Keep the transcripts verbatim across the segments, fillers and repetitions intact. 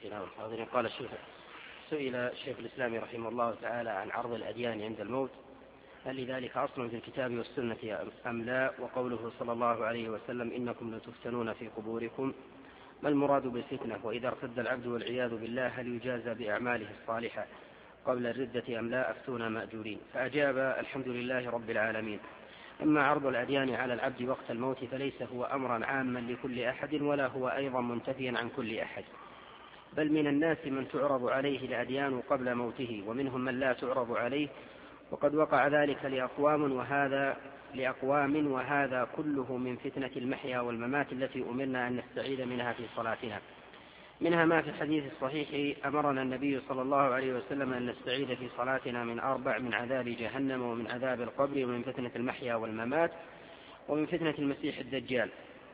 حاضرين. قال الشيخ: سئل شيخ الإسلام رحمه الله تعالى عن عرض الأديان عند الموت، هل لذلك أصل في الكتاب والسنة أم لا؟ وقوله صلى الله عليه وسلم: إنكم لتفتنون في قبوركم، ما المراد بالفتنة؟ وإذا ارتد العبد والعياذ بالله هل يجازى بأعماله الصالحة قبل الردة أم لا؟ أفتونا مأجورين. فأجاب: الحمد لله رب العالمين. أما عرض الأديان على العبد وقت الموت فليس هو أمرا عاما لكل أحد، ولا هو أيضا منتفيا عن كل أحد، بل من الناس من تعرض عليه الأديان قبل موته، ومنهم من لا تعرض عليه، وقد وقع ذلك لأقوام وهذا لأقوام وهذا كله من فتنة المحيا والممات التي أمرنا أن نستعيذ منها في صلاتنا. منها ما في الحديث الصحيح: أمرنا النبي صلى الله عليه وسلم أن نستعيذ في صلاتنا من أربع: من عذاب جهنم، ومن عذاب القبر، ومن فتنة المحيا والممات، ومن فتنة المسيح الدجال.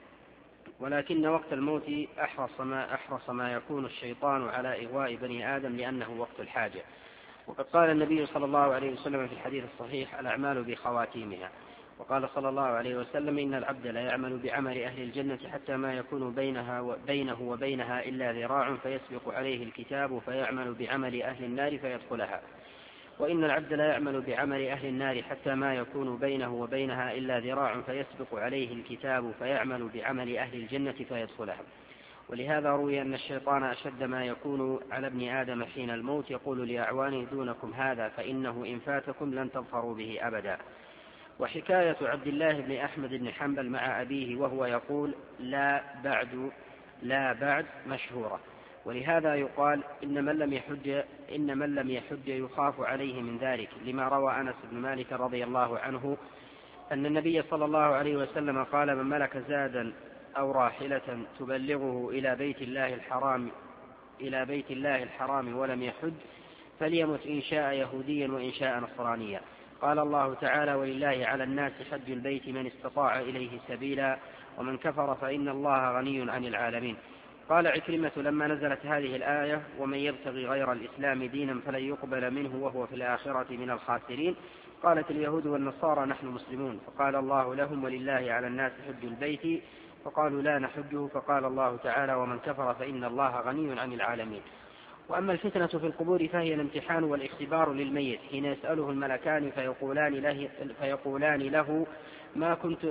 ولكن وقت الموت أحرص ما, أحرص ما يكون الشيطان على إغواء بني آدم لأنه وقت الحاجة. وقد قال النبي صلى الله عليه وسلم في الحديث الصحيح: الأعمال بخواتيمها. وقال صلى الله عليه وسلم: إن العبد لا يعمل بعمل أهل الجنة حتى ما يكون بينها وبينه وبينها إلا ذراع فيسبق عليه الكتاب فيعمل بعمل أهل النار فيدخلها. وإن العبد لا يعمل بعمل أهل النار حتى ما يكون بينه وبينها إلا ذراع فيسبق عليه الكتاب فيعمل بعمل أهل الجنة فيدخلها. ولهذا روي أن الشيطان أشد ما يكون على ابن آدم حين الموت، يقول لأعوانه: دونكم هذا فإنه إن فاتكم لن تظفروا به أبدا. وحكاية عبد الله بن أحمد بن حنبل مع أبيه وهو يقول: لا بعد لا بعد مشهورة. ولهذا يقال: إن من لم يحج إن من لم يحج يخاف عليه من ذلك، لما روى أنس بن مالك رضي الله عنه أن النبي صلى الله عليه وسلم قال: من ملك زادا أو راحلة تبلغه إلى بيت الله الحرام إلى بيت الله الحرام ولم يحج فليمت إن شاء يهوديا وإن شاء نصرانيا. قال الله تعالى: ولله على الناس حج البيت من استطاع إليه سبيلا، ومن كفر فإن الله غني عن العالمين. قال عكرمة لما نزلت هذه الآية: ومن يبتغي غير الإسلام دينا فلن يقبل منه وهو في الآخرة من الخاسرين، قالت اليهود والنصارى: نحن مسلمون. فقال الله لهم: ولله على الناس حج البيت، فقالوا: لا نحجه. فقال الله تعالى: ومن كفر فإن الله غني عن العالمين. وأما الفتنة في القبور فهي الامتحان والاختبار للميت حين يسأله الملكان فيقولان له, فيقولان له ما كنت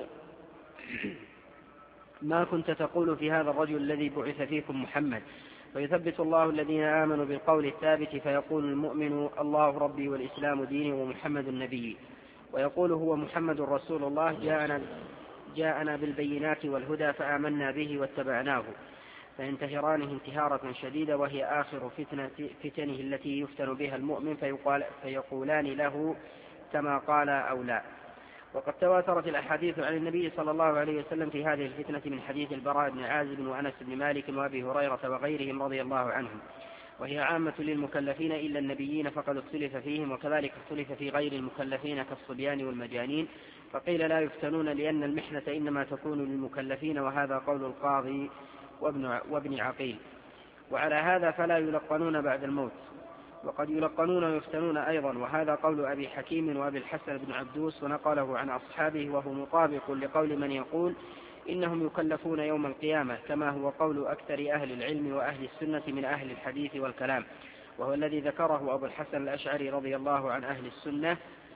ما كنت تقول في هذا الرجل الذي بعث فيكم محمد؟ فيثبت الله الذين آمنوا بالقول الثابت، فيقول المؤمن: الله ربي والإسلام ديني ومحمد النبي. ويقول هو محمد رسول الله جاءنا, جاءنا بالبينات والهدى فآمنا به واتبعناه. فينتهرانه انتهارة شديدة، وهي آخر فتنة فتنه التي يفتن بها المؤمن، فيقال فيقولان له كما قال أو لا. وقد تواترت الأحاديث عن النبي صلى الله عليه وسلم في هذه الفتنة من حديث البراء بن عازب وأنس بن مالك وأبي هريرة وغيرهم رضي الله عنهم، وهي عامة للمكلفين إلا النبيين فقد اختلف فيهم، وكذلك اختلف في غير المكلفين كالصبيان والمجانين، فقيل لا يفتنون لأن المحنة إنما تكون للمكلفين، وهذا قول القاضي وابن, وابن عقيل. وعلى هذا فلا يلقنون بعد الموت، وقد يلقنون ويفتنون أيضا، وهذا قول أبي حكيم وأبي الحسن بن عبدوس ونقله عن أصحابه، وهو مطابق لقول من يقول إنهم يكلفون يوم القيامة، كما هو قول أكثر أهل العلم وأهل السنة من أهل الحديث والكلام، وهو الذي ذكره أبو الحسن الأشعري رضي الله عن أهل السنة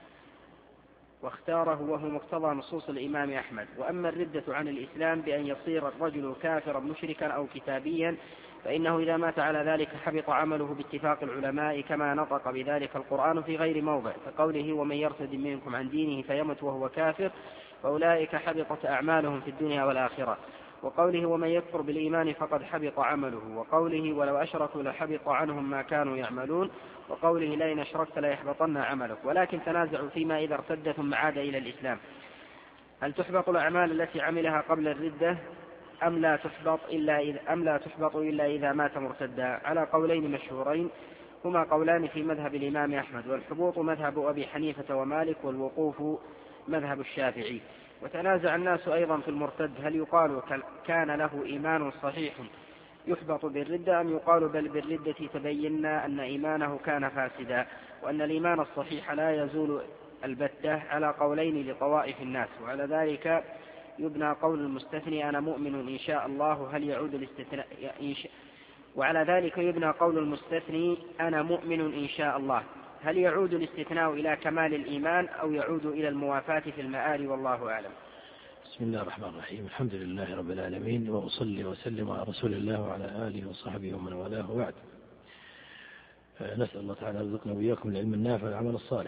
واختاره، وهو مقتضى نصوص الإمام أحمد. وأما الردة عن الإسلام بأن يصير الرجل كافرا مشركا أو كتابيا، فإنه إذا مات على ذلك حبط عمله باتفاق العلماء، كما نطق بذلك القرآن في غير موضع، كقوله: ومن يرتد منكم عن دينه فيمت وهو كافر فأولئك حبطت أعمالهم في الدنيا والآخرة، وقوله: ومن يكفر بالإيمان فقد حبط عمله، وقوله: ولو أشركوا لحبط عنهم ما كانوا يعملون، وقوله: لئن أشركت ليحبطن عملك. ولكن تنازعوا فيما إذا ارتد ثم عاد إلى الإسلام، هل تحبط الأعمال التي عملها قبل الردة أم لا تحبط إلا إذا, أم لا تحبط إلا إذا مات مرتدا، على قولين مشهورين هما قولان في مذهب الإمام أحمد، والحبوط مذهب أبي حنيفة ومالك، والوقوف مذهب الشافعي. وتنازع الناس أيضا في المرتد، هل يقال كان له إيمان صحيح يحبط بالردة، أم يقال بل بالردة تبينا أن إيمانه كان فاسدا، وأن الإيمان الصحيح لا يزول البتة، على قولين لطوائف الناس. وعلى ذلك يبنى قول المستثني: أنا مؤمن إن شاء الله، هل يعود الاستثناء وعلى ذلك يبنى قول المستثني أنا مؤمن إن شاء الله. هل يعود الاستثناء إلى كمال الإيمان أو يعود إلى الموافاة في المآل؟ والله أعلم. بسم الله الرحمن الرحيم. الحمد لله رب العالمين، وأصلي وسلم على رسول الله وعلى آله وصحبه ومن والاه، وبعد. نسأل الله تعالى أن يرزقنا وإياكم العلم النافع والعمل الصالح.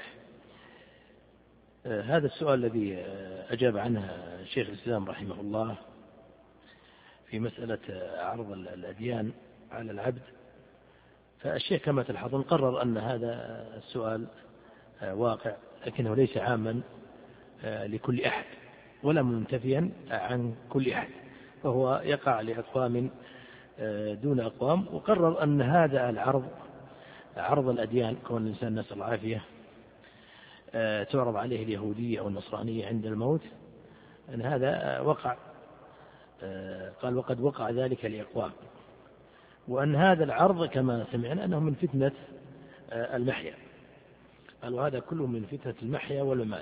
هذا السؤال الذي أجاب عنه شيخ الإسلام رحمه الله في مسألة عرض الأديان على العبد، فالشيخ كما تلاحظون قرر أن هذا السؤال واقع، لكنه ليس عاما لكل أحد ولا منتفيا عن كل أحد، فهو يقع لأقوام دون أقوام. وقرر أن هذا العرض عرض الأديان، كون الإنسان نسأل العافية تعرض عليه اليهودية أو النصرانية عند الموت، أن هذا وقع، قال وقد وقع ذلك لأقوام، وأن هذا العرض كما سمعنا أنه من فتنة المحيا، قال وهذا كله من فتنة المحيا والممات.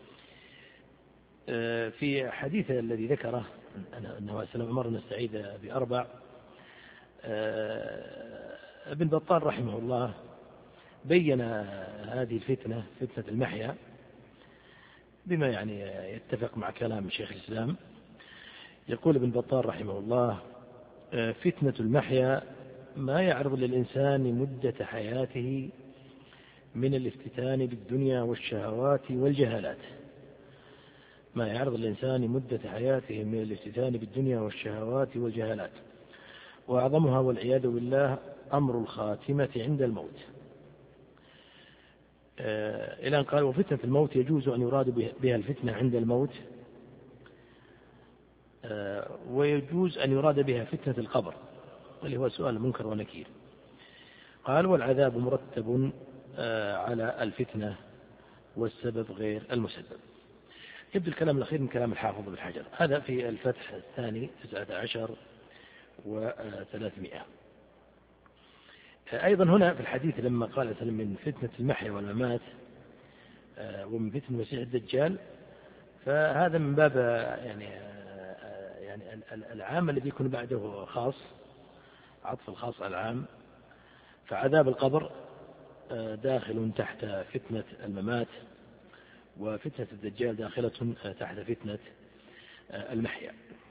في حديث الذي ذكره أنه سلم عمر نستعيد بأربع، ابن بطال رحمه الله بين هذه الفتنة، فتنة المحيا، بما يعني يتفق مع كلام شيخ الإسلام. يقول ابن بطال رحمه الله: فتنة المحيا ما يعرض للإنسان مدة حياته من الافتتان بالدنيا والشهوات والجهالات، ما يعرض للإنسان مدة حياته من الافتتان بالدنيا والشهوات والجهالات، وأعظمها والعياذ بالله أمر الخاتمة عند الموت. إلى أن قال: وفتنة الموت يجوز أن يراد بها الفتنة عند الموت، ويجوز أن يراد بها فتنة القبر، اللي هو سؤال منكر ونكير. قال: والعذاب مرتب على الفتنة والسبب غير المسبب. يبدو الكلام الأخير من كلام الحافظ بن حجر، هذا في الفتح الثاني تسعة عشر وثلاثمائة. أيضا هنا في الحديث لما قال من فتنة المحيا والممات ومن فتنة المسيح الدجال، فهذا من باب يعني يعني العام الذي يكون بعده خاص، عطف الخاص على العام. فعذاب القبر داخل تحت فتنة الممات، وفتنة الدجال داخلة تحت فتنة المحيا.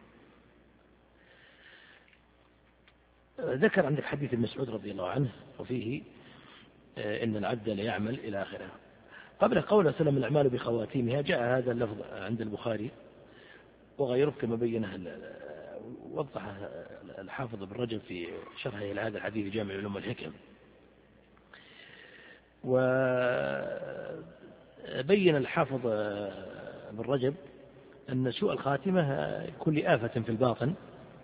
ذكر عندك حديث ابن مسعود رضي الله عنه وفيه إن العبد ليعمل إلى آخره. قبل قوله سلم الأعمال بخواتيمها جاء هذا اللفظ عند البخاري وغيره كما بينه وضح الحافظ بن رجب في شرحه لهذا الحديث جامع العلوم والحكم. وبين الحافظ بن رجب أن سوء الخاتمة كل آفة في الباطن،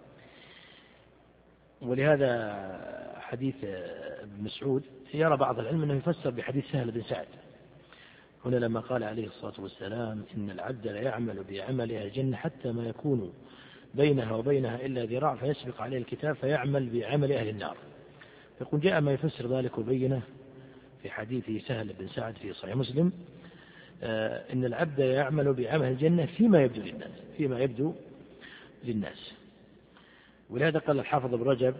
ولهذا حديث ابن مسعود يرى بعض العلم أنه يفسر بحديث سهل بن سعد هنا لما قال عليه الصلاة والسلام: إن العبد لا يعمل بعملها الجنة حتى ما يكون بينها وبينها إلا ذراع فيسبق عليه الكتاب فيعمل بعمل أهل النار. يقول: جاء ما يفسر ذلك وبينه في حديث سهل بن سعد في صحيح مسلم: آه إن العبد يعمل بعمل الجنة فيما يبدو للناس، فيما يبدو للناس. ولهذا قال الحافظ ابن رجب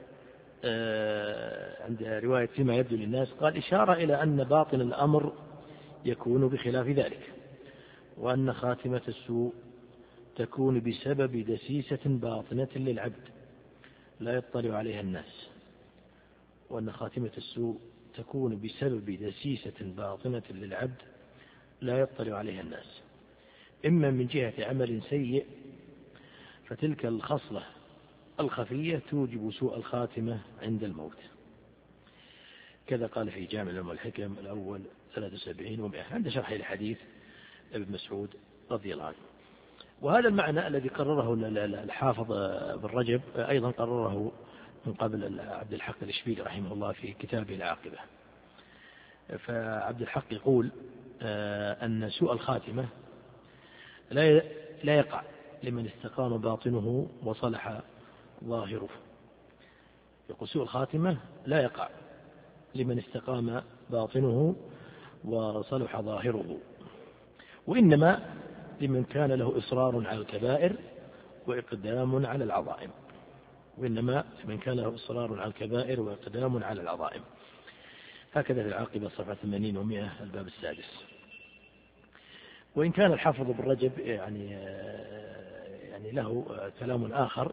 آه عند رواية فيما يبدو للناس، قال إشارة إلى أن باطن الأمر يكون بخلاف ذلك، وأن خاتمة السوء تكون بسبب دسيسة باطنة للعبد لا يطلع عليها الناس، وأن خاتمة السوء تكون بسبب دسيسة باطنة للعبد لا يطلع عليها الناس، إما من جهة عمل سيء فتلك الخصلة الخفية توجب سوء الخاتمة عند الموت. كذا قال في جامع العلوم والحكم الأول ثلاثة وسبعين ومئة عند شرح الحديث ابن مسعود رضي الله عنه. وهذا المعنى الذي قرره الحافظ بن رجب أيضا قرره من قبل عبد الحق الإشبيلي رحمه الله في كتابه العاقبة. فعبد الحق يقول أن سوء الخاتمة لا لا يقع لمن استقام باطنه وصلح ظاهره. يقول: سوء الخاتمة لا يقع لمن استقام باطنه وصلح ظاهره، وإنما لمن كان له إصرار على الكبائر وإقدام على العظائم. وإنما من كان له إصرار على الكبائر وإقدام على العظائم. هكذا في العاقبة صفحة ثمانين ومئة الباب السادس. وإن كان الحافظ بن رجب يعني يعني له كلام آخر،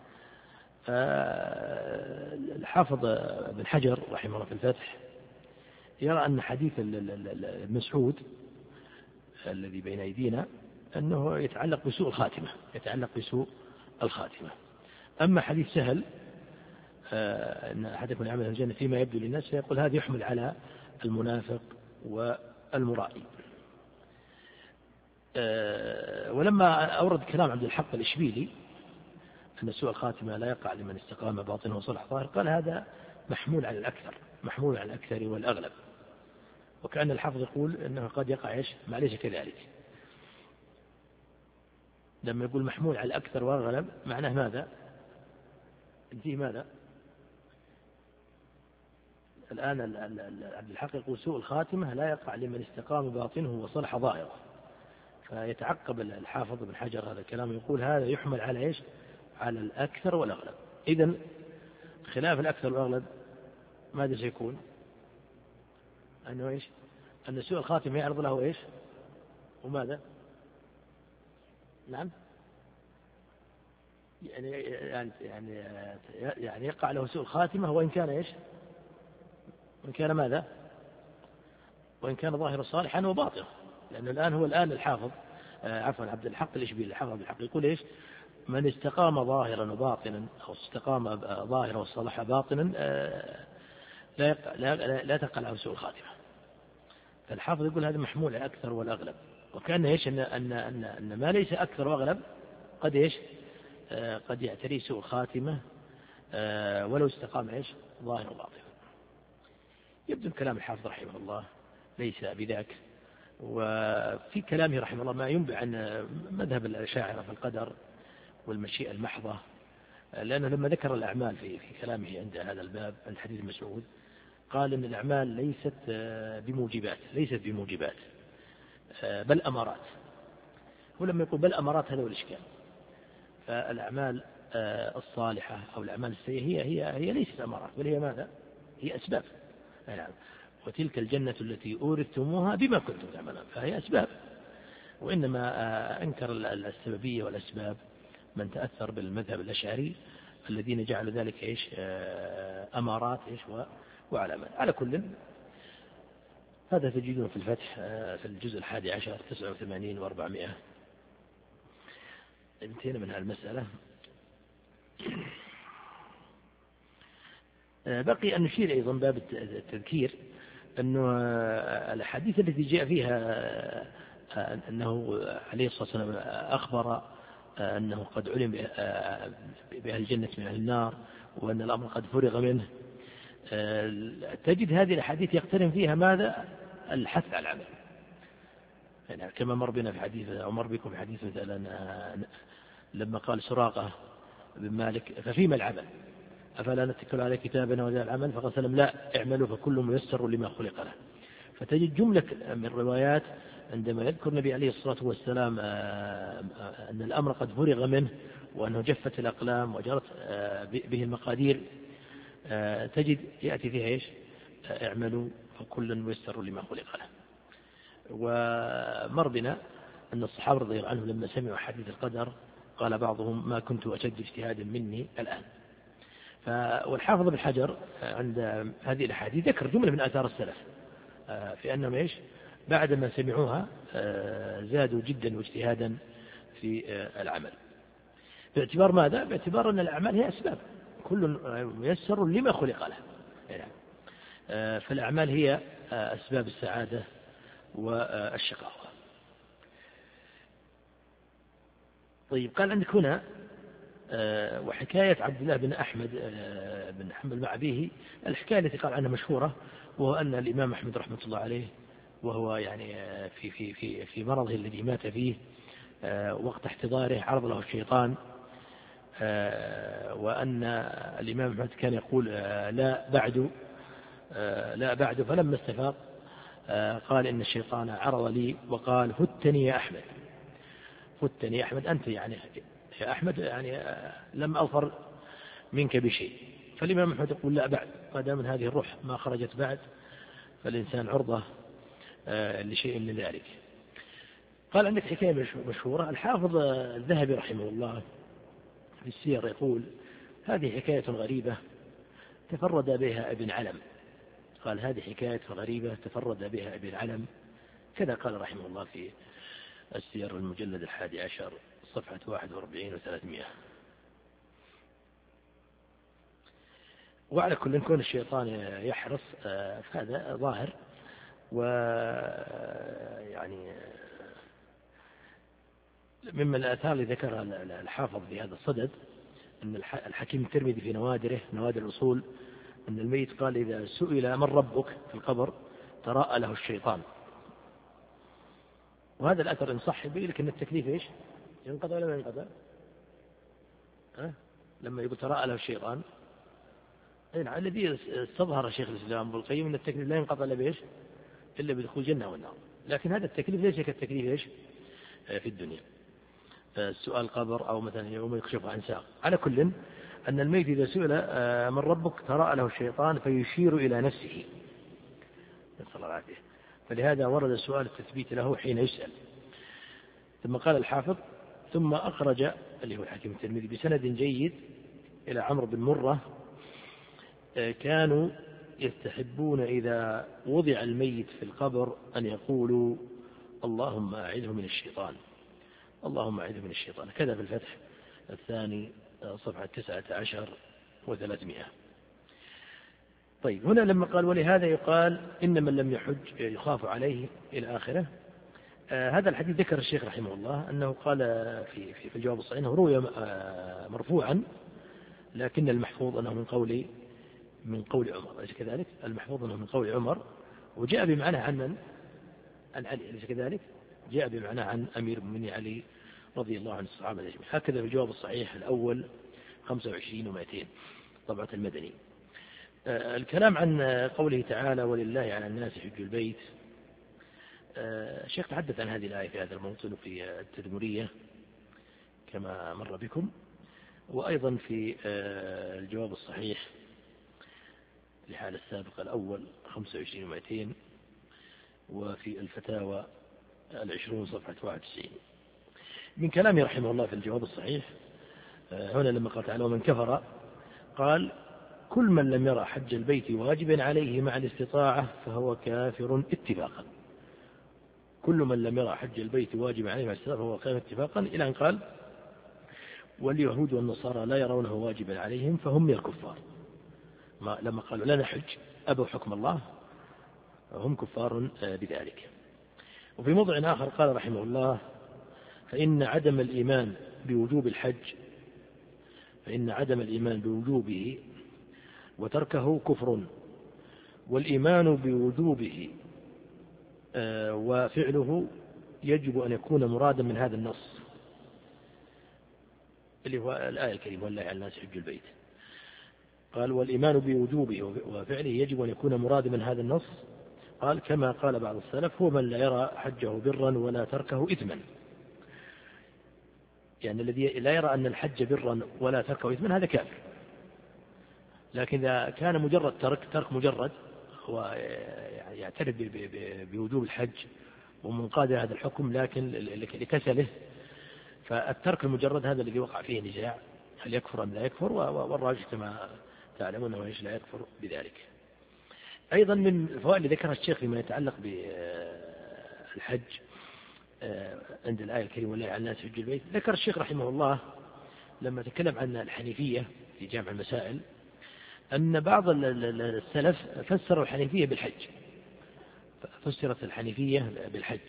الحافظ بن حجر رحمه الله في الفتح يرى أن حديث المسعود الذي بين أيدينا أنه يتعلق بسوء الخاتمة، يتعلق بسوء الخاتمة. أما حديث سهل أن أحدكم يعمل الجنة فيما يبدو للناس، فيقول هذا يحمل على المنافق والمرائي. ولما أورد كلام عبد الحق الإشبيلي أن سوء الخاتمة لا يقع لمن استقام باطنه وصلح ظاهر، قال هذا محمول على الأكثر، محمول على الأكثر والأغلب. وكأن الحافظ يقول أنه قد يقع إيش ما ليس كذلك. لما يقول محمول على الأكثر والأغلب معناه ماذا؟ فيه ماذا؟ الآن عبد الحق يقول سوء الخاتمة لا يقع لمن استقام باطنه وصلح ظاهره، فيتعقب الحافظ بن حجر هذا الكلام يقول هذا يحمل على إيش؟ على الأكثر والأغلب. إذن خلاف الأكثر والأغلب ماذا سيكون؟ أنه إيش؟ أن سوء الخاتمة يعرض له إيش؟ وماذا؟ نعم، يعني يعني يعني يعني يقع له سوء الخاتمة وإن كان إيش؟ وإن كان ماذا؟ وإن كان ظاهر صالحا وباطنا. لأنه الآن هو الآن الحافظ عفوا عبد الحق الإشبيلي الحافظ عبد الحق يقول إيش؟ من استقام ظاهرا وباطنا أو استقام ظاهرا وصلح باطنا لا لا لا تقع له سوء الخاتمة. فالحافظ يقول هذا محمول على أكثر والأغلب، وكأن إيش أن أن أن أن ما ليس أكثر وأغلب قد إيش قد يعتري سوء خاتمة ولو استقام إيش ظاهر وباطن. يبدو كلام الحافظ رحمه الله ليس بذاك. وفي كلامه رحمه الله ما ينبع عن مذهب الأشاعرة في القدر والمشيئة المحضة، لأنه لما ذكر الأعمال في في كلامه عند هذا الباب عند حديث مسعود قال إن الأعمال ليست بموجبات، ليست بموجبات بل أمارات. ولما يقول بل أمارات هذا هو الإشكال. فالأعمال الصالحة أو الأعمال السيئة هي هي هي ليست أمارات بل هي ماذا؟ هي أسباب. نعم. وتلك الجنة التي أورثتموها بما كنتم تعملون، فهي أسباب. وإنما أنكر السببية والأسباب من تأثر بالمذهب الأشعري الذين جعلوا ذلك إيش أمارات إيش وعلامات. على كل هذا تجدون في الفتح في الجزء الحادي عشر تسعة وثمانين وأربعمائة. انتهينا من هالمسألة. بقي أن نشير أيضا باب التذكير أنه الحديث التي جاء فيها أنه عليه الصلاة والسلام أخبر أنه قد علم بأهل الجنة من أهل النار وأن الأمر قد فرغ منه، تجد هذه الحديث يقترن فيها ماذا؟ الحث على العمل. يعني كما مر بنا في حديث أو مر بكم في حديث مثلا لما قال سراقة بن مالك ففيما العمل؟ أفلا نتكل على كتابنا وذا العمل؟ فقال سلم لا اعملوا فكل ميسر لما خلق له. فتجد جملة من الروايات عندما يذكر النبي عليه الصلاة والسلام أن الأمر قد فرغ منه وأنه جفت الأقلام وجرت به المقادير، تجد يأتي فيها إيش؟ اعملوا فكل ميسر لما خلق له. ومر بنا أن الصحابة رضي الله عنهم لما سمعوا حديث القدر قال بعضهم ما كنت أشد اجتهادا مني الآن. والحافظ بن حجر عند هذه الأحاديث ذكر جملة من آثار السلف في أنهم إيش بعدما سمعوها زادوا جدا واجتهادا في العمل. باعتبار ماذا؟ باعتبار أن الأعمال هي أسباب، كل ميسر لما خلق له. يعني فالأعمال هي أسباب السعادة والشقاوة. طيب قال عندك هنا وحكاية عبد الله بن أحمد بن حنبل مع أبيه، الحكاية التي قال عنها مشهورة، وهو أن الإمام أحمد رحمة الله عليه وهو يعني في في في في مرضه الذي مات فيه وقت احتضاره عرض له الشيطان، وأن الإمام أحمد كان يقول لا بعد لا بعد، فلما استفاق قال إن الشيطان عرض لي وقال فتني يا أحمد، فتني يا أحمد أنت يعني يا أحمد يعني لم أظفر منك بشيء. فالإمام أحمد يقول لا بعد، ما دام هذه الروح ما خرجت بعد فالإنسان عرضة لشيء من ذلك. قال عندك حكاية مشهورة، الحافظ الذهبي رحمه الله في السير يقول هذه حكاية غريبة تفرد بها ابن علم. قال هذه حكاية غريبة تفرد بها ابن علم، كذا قال رحمه الله في السير المجلد الحادي عشر صفحة واحد وأربعين وثلاثمائة. وعلى كل كون الشيطان يحرص فهذا ظاهر، ويعني مما الآثار اللي ذكرها الحافظ في هذا الصدد أن الحكيم الترمذي في نوادره نوادر الأصول أن الميت قال إذا سئل من ربك في القبر تراءى له الشيطان. وهذا الأثر إن صح يبين لك أن التكليف إيش؟ ينقضى ولا ما ينقضى؟ أه؟ لما يقول تراءى له الشيطان يعني الذي استظهر شيخ الإسلام ابن القيم أن التكليف لا ينقضى إلا بإيش؟ إلا بدخول الجنة والنار. لكن هذا التكليف ليس كالتكليف إيش؟ في الدنيا، السؤال قبر أو مثلا يوم يكشف عن ساق. على كل أن الميت إذا سئل من ربك تراءى له الشيطان فيشير إلى نفسه، نسأل الله العافية. فلهذا ورد سؤال التثبيت له حين يسأل. ثم قال الحافظ ثم أخرج اللي هو الحكيم الترمذي بسند جيد إلى عمرو بن مرة كانوا يستحبون إذا وضع الميت في القبر أن يقولوا اللهم أعذه من الشيطان، اللهم أعذه من الشيطان، كذا في الفتح الثاني صفحة تسعة عشر وثلاثمائة. طيب هنا لما قال ولهذا يقال إن من لم يحج يخاف عليه إلى آخره. آه هذا الحديث ذكر الشيخ رحمه الله أنه قال في, في, في الجواب الصحيح أنه روي آه مرفوعا، لكن المحفوظ أنه من قول من قول عمر، أليس كذلك؟ المحفوظ أنه من قول عمر، وجاء بمعنى عن من؟ عن علي، أليس كذلك؟ جاء بمعنى عن أمير المؤمنين علي رضي الله عن الصحابة أجمعين. هكذا في الجواب الصحيح الأول خمسة وعشرين ومائتين طبعة المدني. آه الكلام عن قوله تعالى ولله على الناس حج البيت، آه الشيخ تحدث عن هذه الآية في هذا الموطن في التدمرية كما مر بكم، وأيضا في آه الجواب الصحيح لحال السابق الأول خمسة وعشرين ومائتين، وفي الفتاوى العشرون صفحة واحد وتسعين. من كلامه رحمه الله في الجواب الصحيح هنا لما قال تعالى ومن كفر قال كل من لم يرى حج البيت واجبا عليه مع الاستطاعة فهو كافر اتفاقا. كل من لم يرى حج البيت واجبا عليه مع الاستطاعة فهو كافر اتفاقا، إلى أن قال واليهود والنصارى لا يرونه واجبا عليهم فهم من الكفار. ما لما قالوا لا نحج أبوا حكم الله هم كفار بذلك. وفي موضع آخر قال رحمه الله فإن عدم الإيمان بوجوب الحج فإن عدم الإيمان بوجوبه وتركه كفر، والإيمان بوجوبه وفعله يجب أن يكون مرادا من هذا النص اللي هو الآية الكريمة والله على الناس حج البيت. قال والإيمان بوجوبه وفعله يجب أن يكون مرادا من هذا النص. قال كما قال بعض السلف هو من لا يرى حجه برا ولا تركه إثما، يعني الذي لا يرى أن الحج برا ولا تركه إثما هذا كافر. لكن إذا كان مجرد ترك ترك مجرد ويعترف بوجوب الحج ومنقاد هذا الحكم لكن لكسله، فالترك المجرد هذا الذي وقع فيه نزاع هل يكفر أم لا يكفر، والراجح كما تعلمون أنه لا يكفر بذلك. أيضا من الفوائد اللي ذكرها الشيخ فيما يتعلق بالحج عند الآية الكريمة والله على الناس حج البيت، ذكر الشيخ رحمه الله لما تكلم عن الحنيفية في جامع المسائل أن بعض السلف فسروا الحنيفية بالحج، فسرت الحنيفية بالحج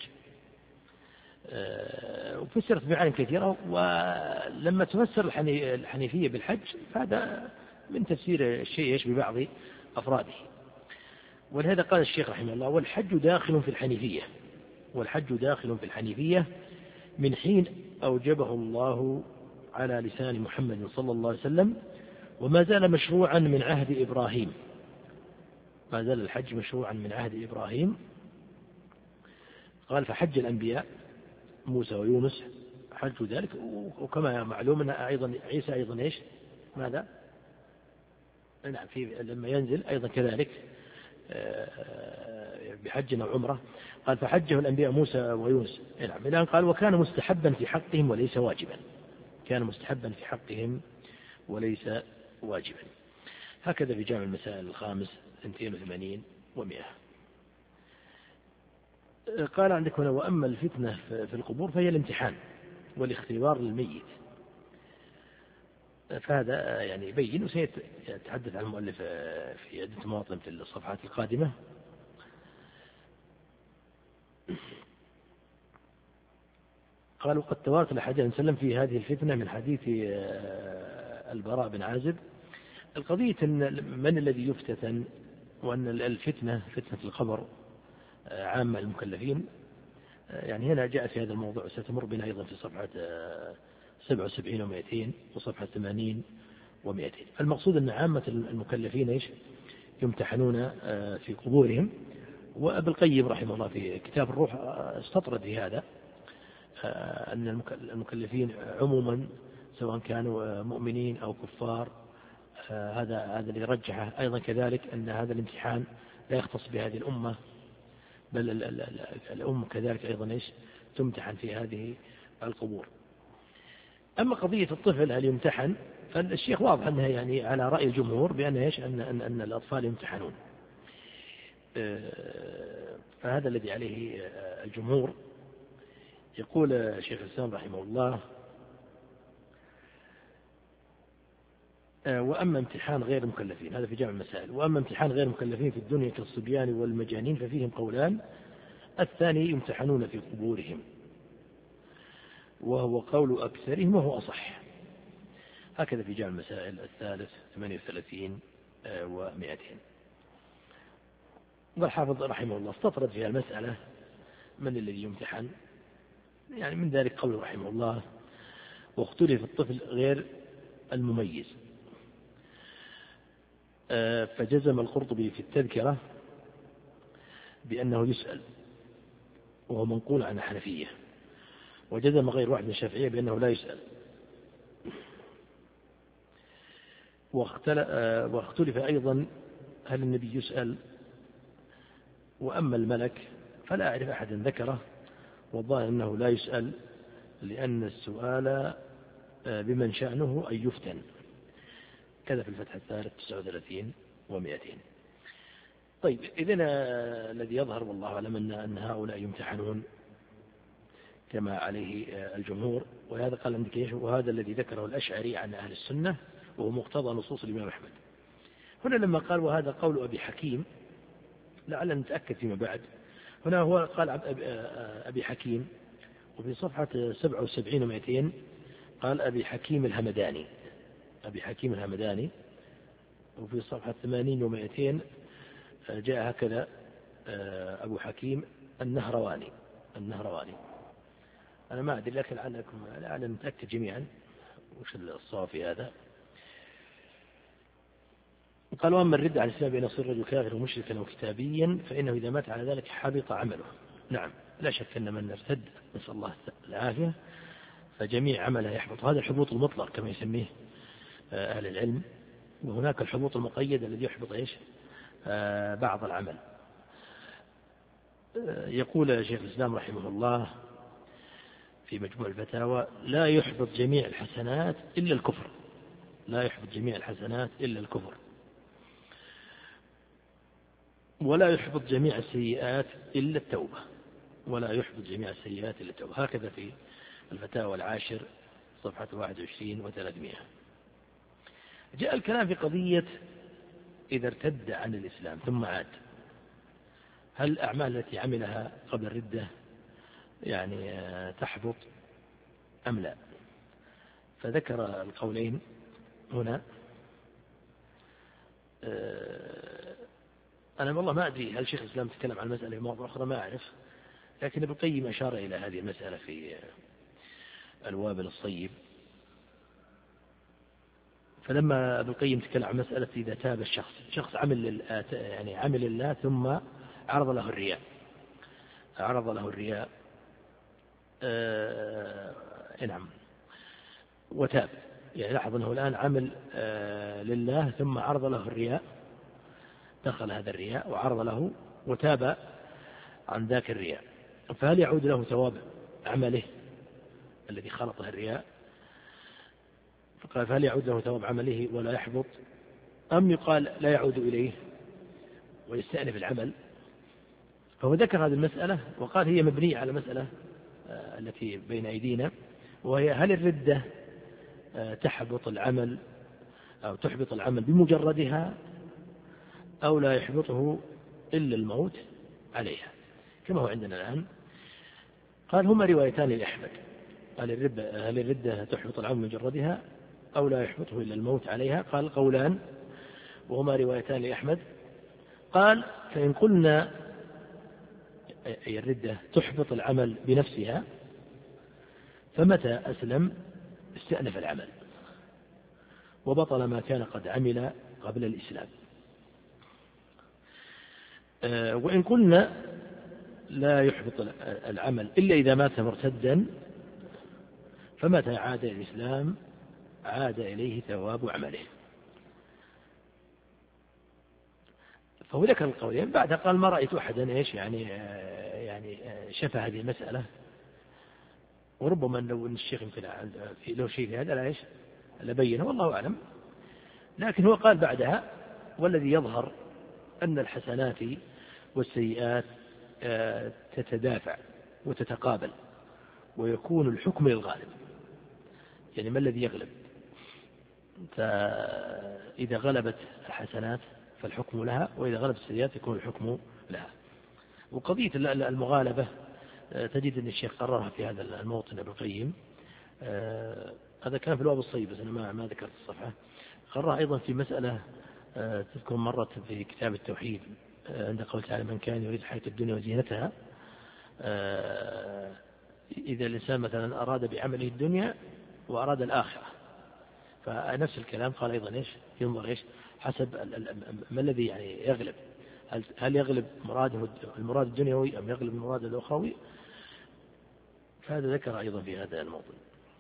وفسرت بمعاني كثيرة، ولما تفسر الحنيفية بالحج فهذا من تفسير الشيء يشبه بعض أفراده. ولهذا قال الشيخ رحمه الله والحج داخل في الحنيفية والحج داخل في الحنيفية من حين أوجبه الله على لسان محمد صلى الله عليه وسلم، وما زال مشروعا من عهد إبراهيم، ما زال الحج مشروعا من عهد إبراهيم. قال فحج الأنبياء موسى ويونس حج ذلك، وكما معلوم أن أيضا عيسى أيضا إيش ماذا نعم في لما ينزل أيضا كذلك بحج أو عمرة. قال فحجه الأنبياء موسى ويونس. نعم الآن قال وكان مستحبا في حقهم وليس واجبا. كان مستحبا في حقهم وليس واجبا. هكذا في جامع المسائل الخامس اثنين وثمانين ومئة. قال عندك هنا وأما الفتنة في القبور فهي الامتحان والاختبار للميت. فهذا يعني يبين وسيتحدث عن المؤلف في عدة مواطن في الصفحات القادمة. قالوا قد تواتر الحديث عن سلم في هذه الفتنة من حديث البراء بن عازب. القضية أن من الذي يفتتن وأن الفتنة فتنة الخبر عامة المكلفين يعني هنا جاء في هذا الموضوع ستمر بنا أيضا في صفحة سبعة وسبعين ومائتين وصفحة ثمانين ومائتين. المقصود أن عامة المكلفين إيش يمتحنون في قبورهم. وابن القيم رحمه الله في كتاب الروح استطرد في هذا أن المكلفين عموما سواء كانوا مؤمنين أو كفار هذا هذا اللي رجحه. أيضا كذلك أن هذا الامتحان لا يختص بهذه الأمة بل الأمة كذلك أيضا إيش تمتحن في هذه القبور. أما قضية الطفل هل يمتحن فالشيخ واضح أنها يعني على رأي الجمهور بأن إيش أن, أن, أن الأطفال يمتحنون. فهذا الذي عليه الجمهور. يقول شيخ الإسلام رحمه الله وأما امتحان غير المكلفين هذا في جامع المسائل. وأما امتحان غير المكلفين في الدنيا كالصبيان والمجانين ففيهم قولان. الثاني يمتحنون في قبورهم وهو قول أكثرهم وهو أصح. هكذا في جامع المسائل الثالث ثمانية وثلاثين ومائتين. والحافظ رحمه الله استطرد في المسألة من الذي يمتحن يعني من ذلك قول رحمه الله واختلف الطفل غير المميز. فجزم القرطبي في التذكرة بأنه يسأل وهو منقول عن الحنفية. وجزم غير واحد من الشافعية بأنه لا يسأل. واختلف أيضا هل النبي يسأل. وأما الملك فلا أعرف أحد ذكره والظاهر أنه لا يسأل لأن السؤال بمن شأنه أن يفتن. كذا في الفتح الثالث تسعة وثلاثين ومائتين. طيب إذن الذي يظهر والله أعلم أن هؤلاء يمتحنون كما عليه الجمهور. وهذا قال عندك ايش وهذا الذي ذكره الأشعري عن أهل السنة وهو مقتضى نصوص الإمام أحمد. هنا لما قال وهذا قول أبي حكيم لعلنا نتأكد فيما بعد. هنا هو قال أبي حكيم وفي صفحة سبعة وسبعين ومائتين قال أبي حكيم الهمداني. أبي حكيم الهمداني. وفي صفحة ثمانين ومائتين جاء هكذا أبو حكيم النهرواني. النهرواني أنا ما أدري لكن لعلكم لعلنا نتأكد جميعا وش الصواب في هذا. قال وأما الرد على الإسلام بأن يصير رجل كافر ومشركا وكتابيا فإنه إذا مات على ذلك حبط عمله. نعم لا شك أن من ارتد نسأل الله العافية فجميع عمله يحبط. هذا الحبوط المطلق كما يسميه أهل العلم. وهناك الحبوط المقيد الذي يحبط إيش بعض العمل. يقول شيخ الإسلام رحمه الله في مجموع الفتاوى لا يحبط جميع الحسنات إلا الكفر. لا يحبط جميع الحسنات إلا الكفر. ولا يحبط جميع السيئات إلا التوبة. ولا يحبط جميع السيئات إلا التوبة. هكذا في الفتاوى العاشر صفحة واحد وعشرين وثلاثمائة. جاء الكلام في قضية إذا ارتد عن الإسلام ثم عاد هل الأعمال التي عملها قبل الردة يعني تحبط أم لا. فذكر القولين هنا. أنا والله ما أدري هل شيخ الإسلام تكلم عن المسألة في مواضع أخرى ما أعرف. لكن ابن القيم أشار إلى هذه المسألة في الوابل الصيب. فلما ابن القيم تكلم عن مسألة إذا تاب الشخص شخص عمل يعني عمل الله ثم عرض له الرياء عرض له الرياء آه نعم وتاب يعني لاحظ أنه الآن عمل لله ثم عرض له الرياء، دخل هذا الرياء وعرض له وتاب عن ذاك الرياء، فهل يعود له ثواب عمله الذي خلطه الرياء؟ فقال فهل يعود له ثواب عمله ولا يحبط، أم يقال لا يعود إليه ويستأنف العمل؟ فهو ذكر هذه المسألة وقال هي مبنية على مسألة التي بين أيدينا، وهي هل الردة تحبط العمل أو تحبط العمل بمجردها أو لا يحبطه إلا الموت عليها كما هو عندنا الآن. قال هما روايتان لأحمد، قال الردة هل الردة تحبط العمل بمجردها أو لا يحبطه إلا الموت عليها؟ قال قولان وهما روايتان لأحمد. قال فإن قلنا أي الردة تحبط العمل بنفسها فمتى أسلم استأنف العمل وبطل ما كان قد عمل قبل الإسلام. وإن قلنا لا يحبط العمل إلا إذا مات مرتدا فمتى عاد الإسلام عاد إليه ثواب عمله. فهو ذكر القولين، بعدها قال ما رأيت أحدا إيش يعني يعني شفى هذه المسألة، وربما لو أن الشيخ يمكن في له شيء في هذا لا إيش لبينه والله أعلم. لكن هو قال بعدها والذي يظهر أن الحسنات والسيئات تتدافع وتتقابل ويكون الحكم للغالب، يعني ما الذي يغلب؟ فإذا غلبت الحسنات فالحكم لها، وإذا غلبت السيئات يكون الحكم لها. وقضية المغالبة تجد أن الشيخ قررها في هذا الموطن ابن القيم، هذا كان في الباب الصيب بس أنا ما ما ذكرت الصفحة. قررها أيضا في مسألة تذكر مرة في كتاب التوحيد عند قول تعالى من كان يريد حياة الدنيا وزينتها، إذا الإنسان مثلا أراد بعمله الدنيا وأراد الآخرة فنفس الكلام قال أيضا إيش ينظر إيش حسب ما الذي يعني يغلب، هل يغلب مراده المراد الدنيوي أم يغلب المراد الأخروي؟ فهذا ذكر أيضا في هذا الموضوع.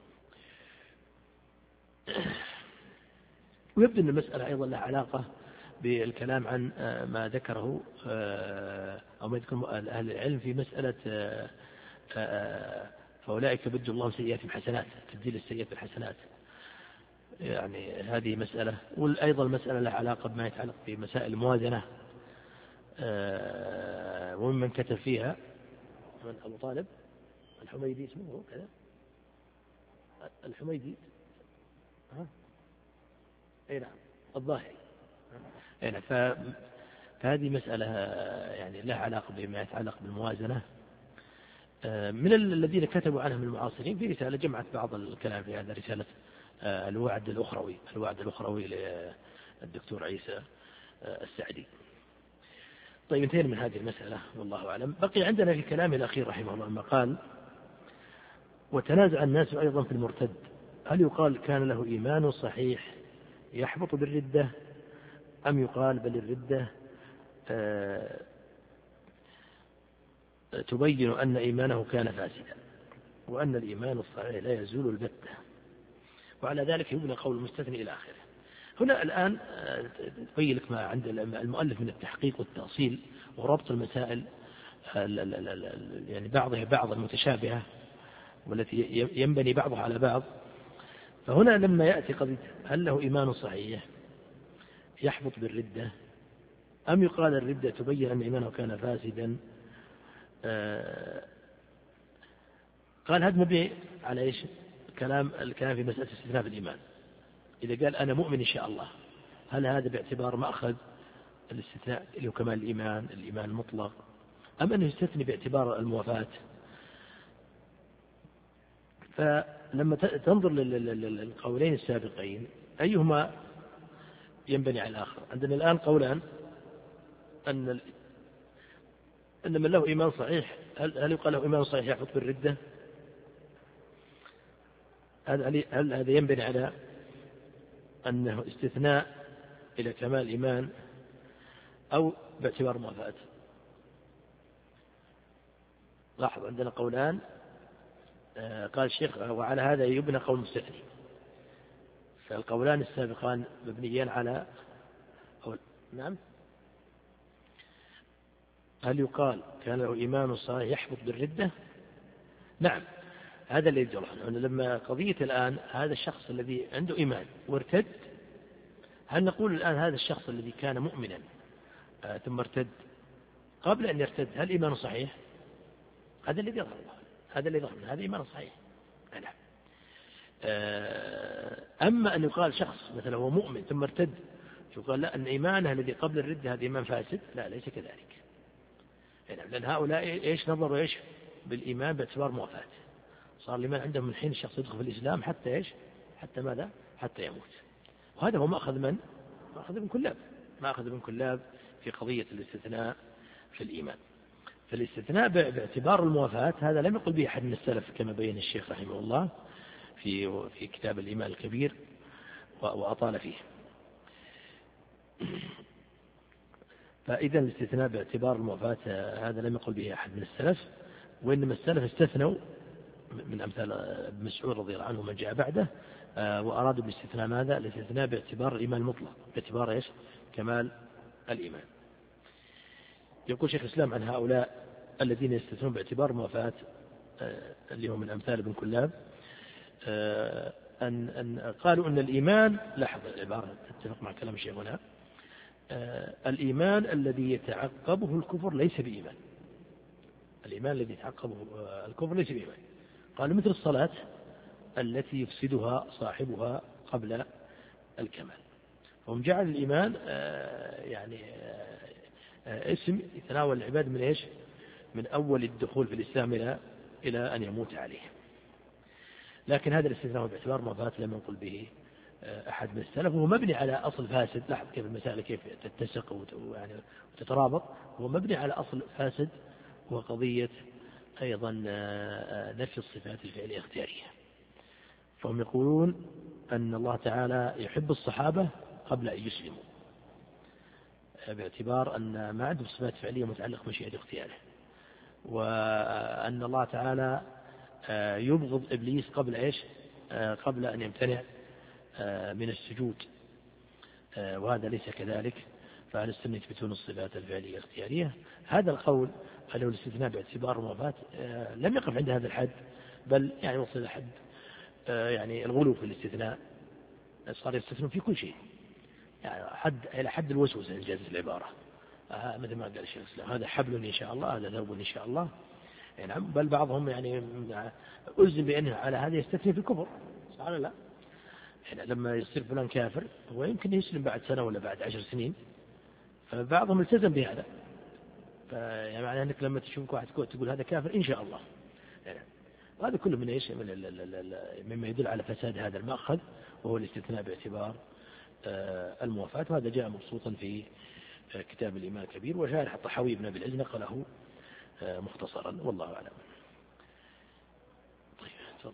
ويبدو أن المسألة أيضا لها علاقة بالكلام عن ما ذكره أو ما يذكر أهل العلم في مسألة فأولئك يبدل الله سيئاتهم حسنات، تبديل السيئات بالحسنات، يعني هذه مسألة. وأيضا المسألة لها علاقة بما يتعلق بمسائل الموازنة، ومن كتب فيها من أبو طالب الحميدي اسمه كذا الحميدي ها أي نعم الظاهري. يعني فهذه مسألة يعني لها علاقة بما يتعلق بالموازنة. من الذين كتبوا عنها من المعاصرين في رسالة جمعت بعض الكلام في هذا، رسالة الوعد الأخروي الوعد الأخروي للدكتور عيسى السعدي. طيب انتهينا من هذه المسألة والله أعلم. بقي عندنا في كلامه الأخير رحمه الله ما قال وتنازع الناس أيضا في المرتد، هل يقال كان له إيمان صحيح يحبط بالردة أم يقال بل الردة تبين أن إيمانه كان فاسدا وأن الإيمان الصحيح لا يزول البتة، وعلى ذلك يبنى قول المستثني إلى آخره. هنا الآن تبين لك ما عند المؤلف من التحقيق والتأصيل وربط المسائل يعني بعضها بعض المتشابهة والتي ينبني بعضها على بعض. فهنا لما يأتي قضية هل له إيمان صحيح يحبط بالردة أم يقال الردة تبين أن إيمانه كان فاسدا، قال هذا مبني على إيش كلام الكلام في مسألة استثناء الإيمان. إذا قال أنا مؤمن إن شاء الله هل هذا باعتبار مأخذ الاستثناء اللي هو كمال الإيمان الإيمان المطلق أم أنه يستثني باعتبار الموافاة؟ فلما تنظر للقولين السابقين أيهما ينبني على الآخر؟ عندنا الآن قولان أن أن من له إيمان صحيح هل هل يقال له إيمان صحيح يحبط بالردة؟ هل هذا ينبني على أنه استثناء إلى كمال الإيمان أو باعتبار موافاة؟ لاحظ عندنا قولان. قال الشيخ وعلى هذا يبنى قول مستثني، فالقولان السابقان مبنيان على أو نعم. هل يقال كان له إيمان صحيح يحبط بالردة؟ نعم، هذا اللي يدل عنه. لما قضية الآن هذا الشخص الذي عنده إيمان وارتد، هل نقول الآن هذا الشخص الذي كان مؤمنا آه ثم ارتد قبل أن يرتد هل إيمانه صحيح؟ هذا الذي يظهر هذا اللي يظهر هذا إيمانه صحيح. نعم. آه أما أن يقال شخص مثلا هو مؤمن ثم ارتد يقال لا أن إيمانه الذي قبل الردة هذا إيمان فاسد، لا ليس كذلك. يعني لأن هؤلاء إيش نظروا إيش بالإيمان باعتبار موافاة، صار الإيمان عندهم من حين الشخص يدخل في الإسلام حتى إيش حتى ماذا حتى يموت. وهذا هو ما أخذ من ما أخذ من كلاب ما أخذ من كلاب في قضية الاستثناء في الإيمان. فالاستثناء باعتبار الموافاة هذا لم يقل به أحد من السلف كما بين الشيخ رحمه الله في في كتاب الإيمان الكبير وأطال فيه. فإذا الاستثناء باعتبار الموافاة هذا لم يقل به أحد من السلف، وإنما السلف استثنوا من أمثال ابن مسعود رضي الله عنه ومن جاء بعده وأرادوا بالاستثناء ماذا؟ الاستثناء باعتبار الإيمان المطلق، باعتبار إيش؟ كمال الإيمان. يقول شيخ الإسلام عن هؤلاء الذين يستثنون باعتبار الموافاة اللي هم من أمثال ابن كلاب أن أن قالوا أن الإيمان، لاحظ العبارة اتفق مع كلام الشيخ هنا، الإيمان الذي يتعقبه الكفر ليس بإيمان. الإيمان الذي يتعقبه الكفر ليس بإيمان. قالوا مثل الصلاة التي يفسدها صاحبها قبل الكمال. فهم جعل الإيمان يعني اسم يتناول العباد من إيش؟ من أول الدخول في الإسلام إلى إلى أن يموت عليه. لكن هذا الاستثناء باعتبار موافاة لم ينقل به أحد من السلف، وهو مبني على أصل فاسد. لاحظ كيف المسائل كيف تتسق ويعني وتترابط. هو مبني على أصل فاسد وهو قضية أيضا نفي الصفات الفعلية الاختيارية. فهم يقولون أن الله تعالى يحب الصحابة قبل أن يسلموا، باعتبار أن ما عندهم صفات فعلية متعلقة بمشيئة اختياره، وأن الله تعالى يبغض إبليس قبل إيش؟ قبل أن يمتنع من السجود، وهذا ليس كذلك. فأهل السنة يثبتون الصفات الفعلية الاختيارية. هذا القول أنه الاستثناء باعتبار الموافاة لم يقف عند هذا الحد، بل يعني وصل إلى حد يعني الغلو في الاستثناء، صار يستثنون في كل شيء، يعني حد إلى حد الوسوسة إن جازت العبارة. آه مثل ما قال الشيخ الإسلام هذا حبل إن شاء الله، هذا ثوب إن شاء الله. يعني بل بعضهم يعني ألزم بأنه على هذا يستثني في الكفر، صح ولا لا؟ يعني لما يصير فلان كافر هو يمكن يسلم بعد سنة ولا بعد عشر سنين، فبعضهم التزم بهذا. يعني معنى أنك لما تشوفك واحد تقول هذا كافر إن شاء الله. يعني وهذا كله من إيش؟ مما يدل على فساد هذا المأخذ، وهو الاستثناء باعتبار الموافاة. وهذا جاء مبسوطا في كتاب الإيمان الكبير، وشارح الطحاوي بن أبي العز نقله مختصرا، والله أعلم. طيب تفضل.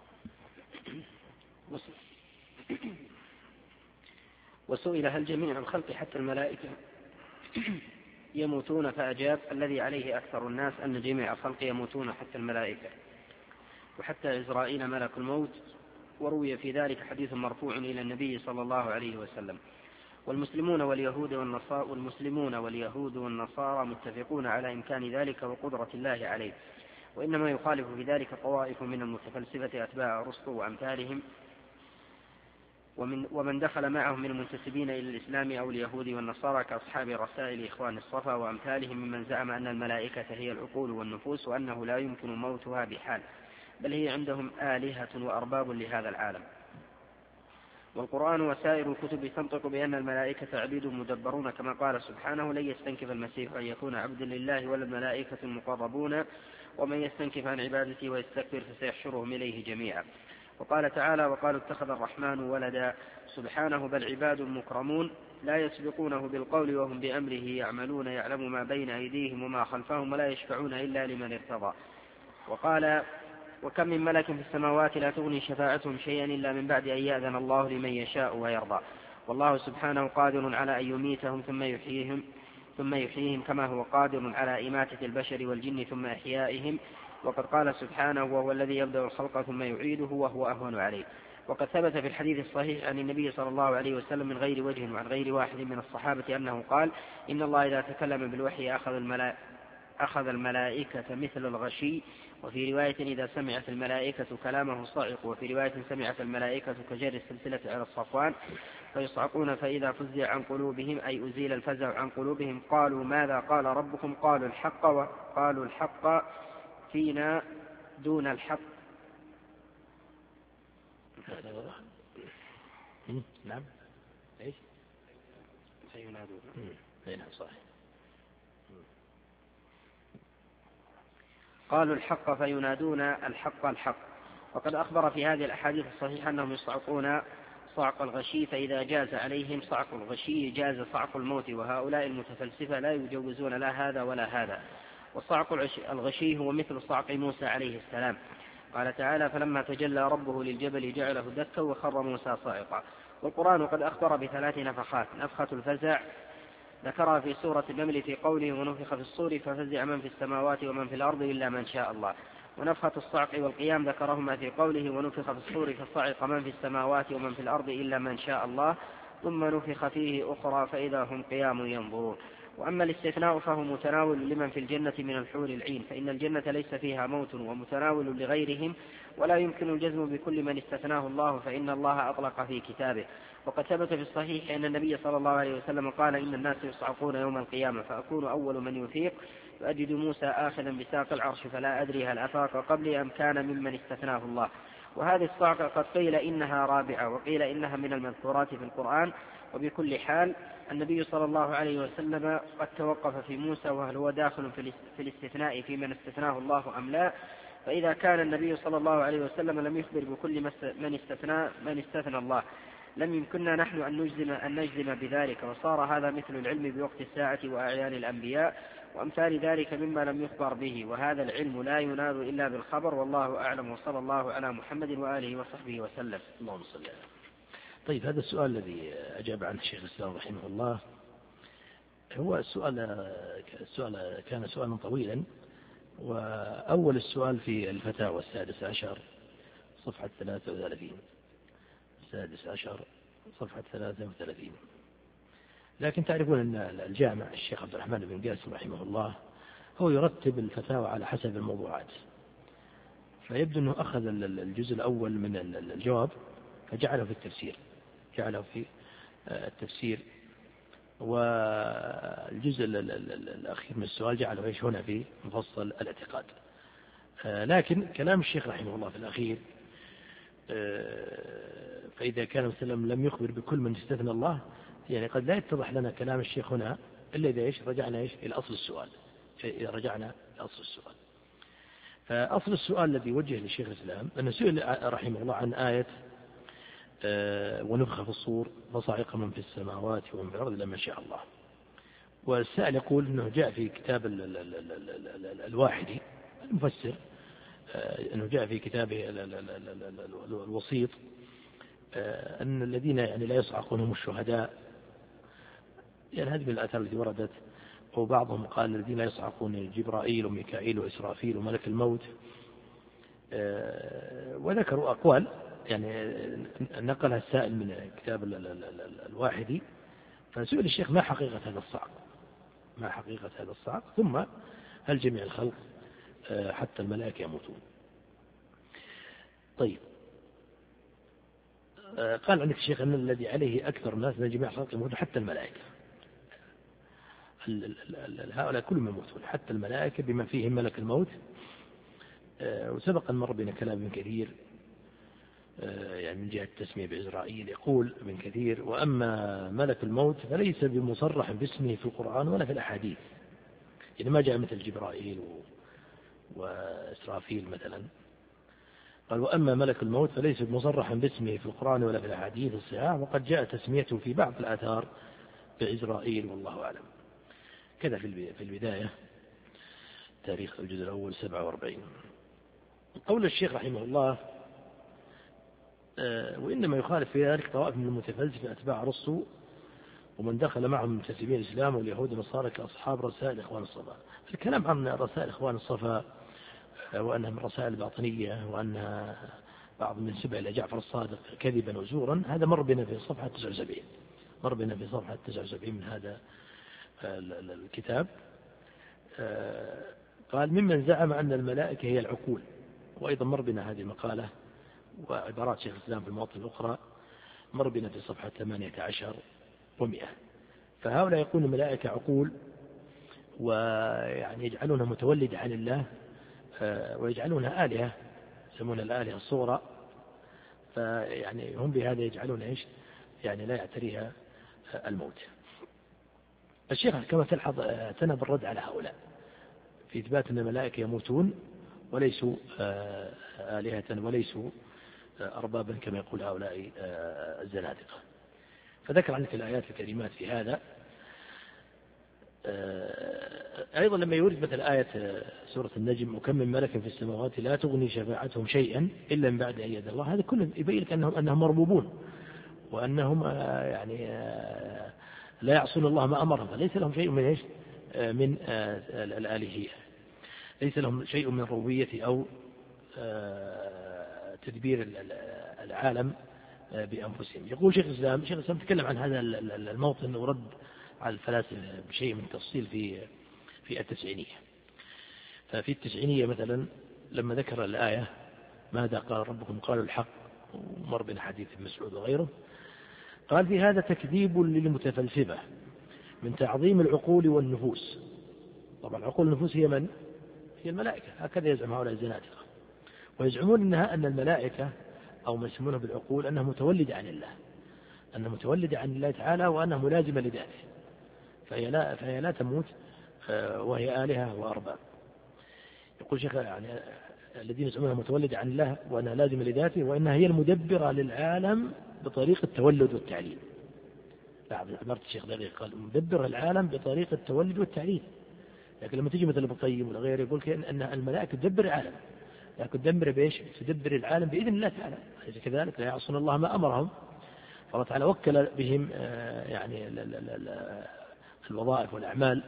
وسئل هل جميع الخلق حتى الملائكة يموتون؟ فأجاب الذي عليه أكثر الناس أن جميع الخلق يموتون حتى الملائكة وحتى عزرائيل ملك الموت. وروي في ذلك حديث مرفوع إلى النبي صلى الله عليه وسلم. والمسلمون واليهود والنصارى والمسلمون واليهود والنصارى متفقون على إمكان ذلك وقدرة الله عليه، وإنما يخالف في ذلك طوائف من المتفلسفة أتباع أرسطو وأمثالهم ومن, ومن دخل معهم من المنتسبين إلى الإسلام أو اليهود والنصارى كأصحاب رسائل إخوان الصفا وأمثالهم ممن زعم أن الملائكة هي العقول والنفوس وأنه لا يمكن موتها بحال، بل هي عندهم آلهة وأرباب لهذا العالم. والقرآن وسائر الكتب تنطق بأن الملائكة عبيد مدبرون، كما قال سبحانه لن يستنكف المسيح أن يكون عبدا لله ولا الملائكة المقربون ومن يستنكف عن عبادته ويستكبر فسيحشرهم إليه جميعا. وقال تعالى وقالوا اتخذ الرحمن ولدا، سبحانه بل عباد مكرمون لا يسبقونه بالقول وهم بأمره يعملون، يعلم ما بين أيديهم وما خلفهم ولا يشفعون إلا لمن ارتضى. وقال وكم من ملك في السماوات لا تغني شفاعتهم شيئا إلا من بعد أن يأذن الله لمن يشاء ويرضى. والله سبحانه قادر على أن يميتهم ثم يحييهم ثم يحييهم كما هو قادر على إماتة البشر والجن ثم إحيائهم. وقد قال سبحانه وهو الذي يبدأ الخلق ثم يعيده وهو أهون عليه. وقد ثبت في الحديث الصحيح عن النبي صلى الله عليه وسلم من غير وجه وعن غير واحد من الصحابة أنه قال: إن الله إذا تكلم بالوحي أخذ الملائكة أخذ الملائكة مثل الغشي، وفي رواية إذا سمعت الملائكة كلامه صعقوا، وفي رواية سمعت الملائكة كجر السلسلة على الصفوان فيصعقون، فإذا فزع عن قلوبهم أي أزيل الفزع عن قلوبهم قالوا: ماذا قال ربكم؟ قالوا الحق، وقالوا الحق فينا دون الحق. نعم ايش فينادون. نعم صحيح. قالوا الحق فينادون الحق الحق. وقد أخبر في هذه الأحاديث الصحيحة أنهم يصعقون صعق الغشي، فإذا جاز عليهم صعق الغشي جاز صعق الموت، وهؤلاء المتفلسفة لا يجوزون لا هذا ولا هذا. وصعق الغشي هو مثل صعق موسى عليه السلام. قال تعالى: فلما تجلى ربه للجبل جعله دكا وخر موسى صاعقا. والقرآن قد أخبر بثلاث نفخات: نفخة الفزع ذكرها في سورة النمل في قوله: ونفخ في الصور ففزع من في السماوات ومن في الأرض إلا من شاء الله. ونفخة الصعق والقيام ذكرهما في قوله: ونفخ في الصور فصعق من في السماوات ومن في الأرض إلا من شاء الله، ثم نفخ فيه أخرى فإذا هم قيام ينظرون. وأما الاستثناء فهو متناول لمن في الجنة من الحور العين، فإن الجنة ليس فيها موت، ومتناول لغيرهم، ولا يمكن الجزم بكل من استثناه الله، فإن الله أطلق في كتابه. وقد ثبت في الصحيح أن النبي صلى الله عليه وسلم قال: إن الناس يصعقون يوم القيامة فأكون أول من يفيق، فأجد موسى آخذا بساق العرش فلا أدري هل أفاق قبلي أم كان ممن استثناه الله. وهذه الصعقة قد قيل إنها رابعة، وقيل إنها من المذكورات في القرآن. وبكل حال النبي صلى الله عليه وسلم قد توقف في موسى، وهل هو داخل في الاستثناء في من استثناه الله أم لا؟ فإذا كان النبي صلى الله عليه وسلم لم يخبر بكل من استثنى من استثنى الله، لم يمكننا نحن أن نجزم, أن نجزم بذلك، وصار هذا مثل العلم بوقت الساعة وأعيان الأنبياء وأمثال ذلك مما لم يخبر به، وهذا العلم لا ينال إلا بالخبر، والله أعلم، وصلى الله على محمد وآله وصحبه وسلم. اللهم صل على. طيب، هذا السؤال الذي أجاب عنه الشيخ الإسلام رحمه الله هو السؤال السؤال كان سؤالا طويلا، وأول السؤال في الفتاوى السادس عشر صفحة ثلاثة وثلاثين السادس عشر صفحة ثلاثة وثلاثين. لكن تعرفون أن الجامع الشيخ عبد الرحمن بن قاسم رحمه الله هو يرتب الفتاوى على حسب الموضوعات، فيبدو أنه أخذ الجزء الأول من الجواب فجعله في التفسير جعله في التفسير والجزء الأخير من السؤال جعله إيش هنا في مفصل الاعتقاد. لكن كلام الشيخ رحمه الله في الأخير: فإذا كان وسلم لم يخبر بكل من استثنى الله، يعني قد لا يتضح لنا كلام الشيخ هنا إلا إذا إيش رجعنا إيش إلى أصل السؤال إذا رجعنا إلى أصل السؤال. فأصل السؤال الذي وجه للشيخ الإسلام أنه سئل رحمه الله عن آية ونفخ في الصور فصعق من في السماوات ومن في الأرض إلا ما شاء الله. والسائل يقول أنه جاء في كتاب الواحدي المفسر أنه جاء في كتابه الوسيط أن الذين يعني لا يصعقون هم الشهداء، يعني هذه من الآثار التي وردت. وبعضهم قال الذين لا يصعقون جبرائيل وميكائيل وإسرافيل وملك الموت، وذكروا أقوال يعني نقلها السائل من كتاب الواحدي. فسئل الشيخ: ما حقيقة هذا الصعق ما حقيقة هذا الصعق ثم هل جميع الخلق حتى الملائكة يموتون؟ طيب، قال عندك الشيخ أن الذي عليه أكثر الناس من جميع الخلق يموتون حتى الملائكة. هؤلاء كلهم يموتون حتى الملائكة بما فيهم ملك الموت. وسبق أن مر بنا كلام ابن كثير يعني من جهة التسمية بعزرائيل. يقول ابن كثير: وأما ملك الموت فليس بمصرح باسمه في القرآن ولا في الأحاديث، يعني ما جاء مثل جبرائيل وإسرافيل مثلا. قال: وأما ملك الموت فليس بمصرح باسمه في القرآن ولا في الأحاديث الصحاح، وقد جاء تسميته في بعض الآثار بعزرائيل والله أعلم. كذا في البداية تاريخ الجزء الأول سبعة وأربعين. قول الشيخ رحمه الله: وإنما يخالف في ذلك طوائف من المتفلسفة أتباع أرسطو ومن دخل معهم من منتسبين الإسلام واليهود والنصارى كأصحاب رسائل إخوان الصفا. الكلام عن رسائل إخوان الصفا وأنها من رسائل باطنية وأنها بعض من سبع إلى جعفر الصادق كذبا وزورا، هذا مر بنا في صفحة تسعة وسبعين، مر بنا في صفحة تسعة وسبعين من هذا الكتاب. قال ممن زعم أن الملائكة هي العقول، وأيضا مر بنا هذه المقالة وعبارات شيخ الإسلام في المواطن الأخرى، مر بنا في صفحة ثمانية عشر ومئة. فهؤلاء يقولون الملائكة عقول، ويعني يجعلونها متولدة عن الله، ويجعلونها آلهة، يسمون الآلهة الصغرى، فيعني هم بهذا يجعلون إيش؟ يعني لا يعتريها الموت. الشيخ كما تلحظ اعتنى بالرد على هؤلاء في إثبات أن الملائكة يموتون وليسوا آلهة وليسوا أربابا كما يقول هؤلاء الزنادقة. فذكر عندك الآيات الكريمات في هذا. أيضا لما يورد مثل آية سورة النجم وكم من ملك في السماوات لا تغني شفاعتهم شيئا إلا من بعد أن يأذن الله، هذا كله يبين لك أنهم, أنهم مربوبون، وأنهم يعني لا يعصون الله ما أمرهم، فليس لهم شيء من إيش؟ من الآلهية، ليس لهم شيء من الربوبية أو تدبير العالم بأنفسهم. يقول شيخ الإسلام شيخ الإسلام تكلم عن هذا الموطن ورد على الفلاسفة بشيء من تفصيل في في التسعينية. ففي التسعينية مثلا لما ذكر الآية ماذا قال ربكم قالوا الحق، ومر بين حديث مسعود وغيره، قال في هذا تكذيب للمتفلسفة من تعظيم العقول والنفوس. طبعا العقول والنفوس هي من؟ هي الملائكة، هكذا يزعم هؤلاء الزنادقة، ويزعمون أنها أن الملائكة أو ما يسمونه بالعقول أنها متولدة عن الله، أنها متولدة عن الله تعالى، وأنها ملازمة لذاته، فهي لا, فهي لا تموت وهي آلهة وأرباب. يقول شيخ يعني الذين يزعمونها متولدة عن الله وأنها لازمة لذاته، وأنها هي المدبرة للعالم بطريقة التولد والتعليل. عبارة الشيخ دقيق، قال مدبر العالم بطريقة التولد والتعليل. لكن لما تجي مثل ابن القيم ولا غيره يقول أن الملائكة تدبر العالم، لكن تدبر بإيش؟ تدبر العالم بإذن الله تعالى، أليس كذلك؟ لا يعصون الله ما أمرهم، فالله تعالى وكل بهم يعني الوظائف والأعمال.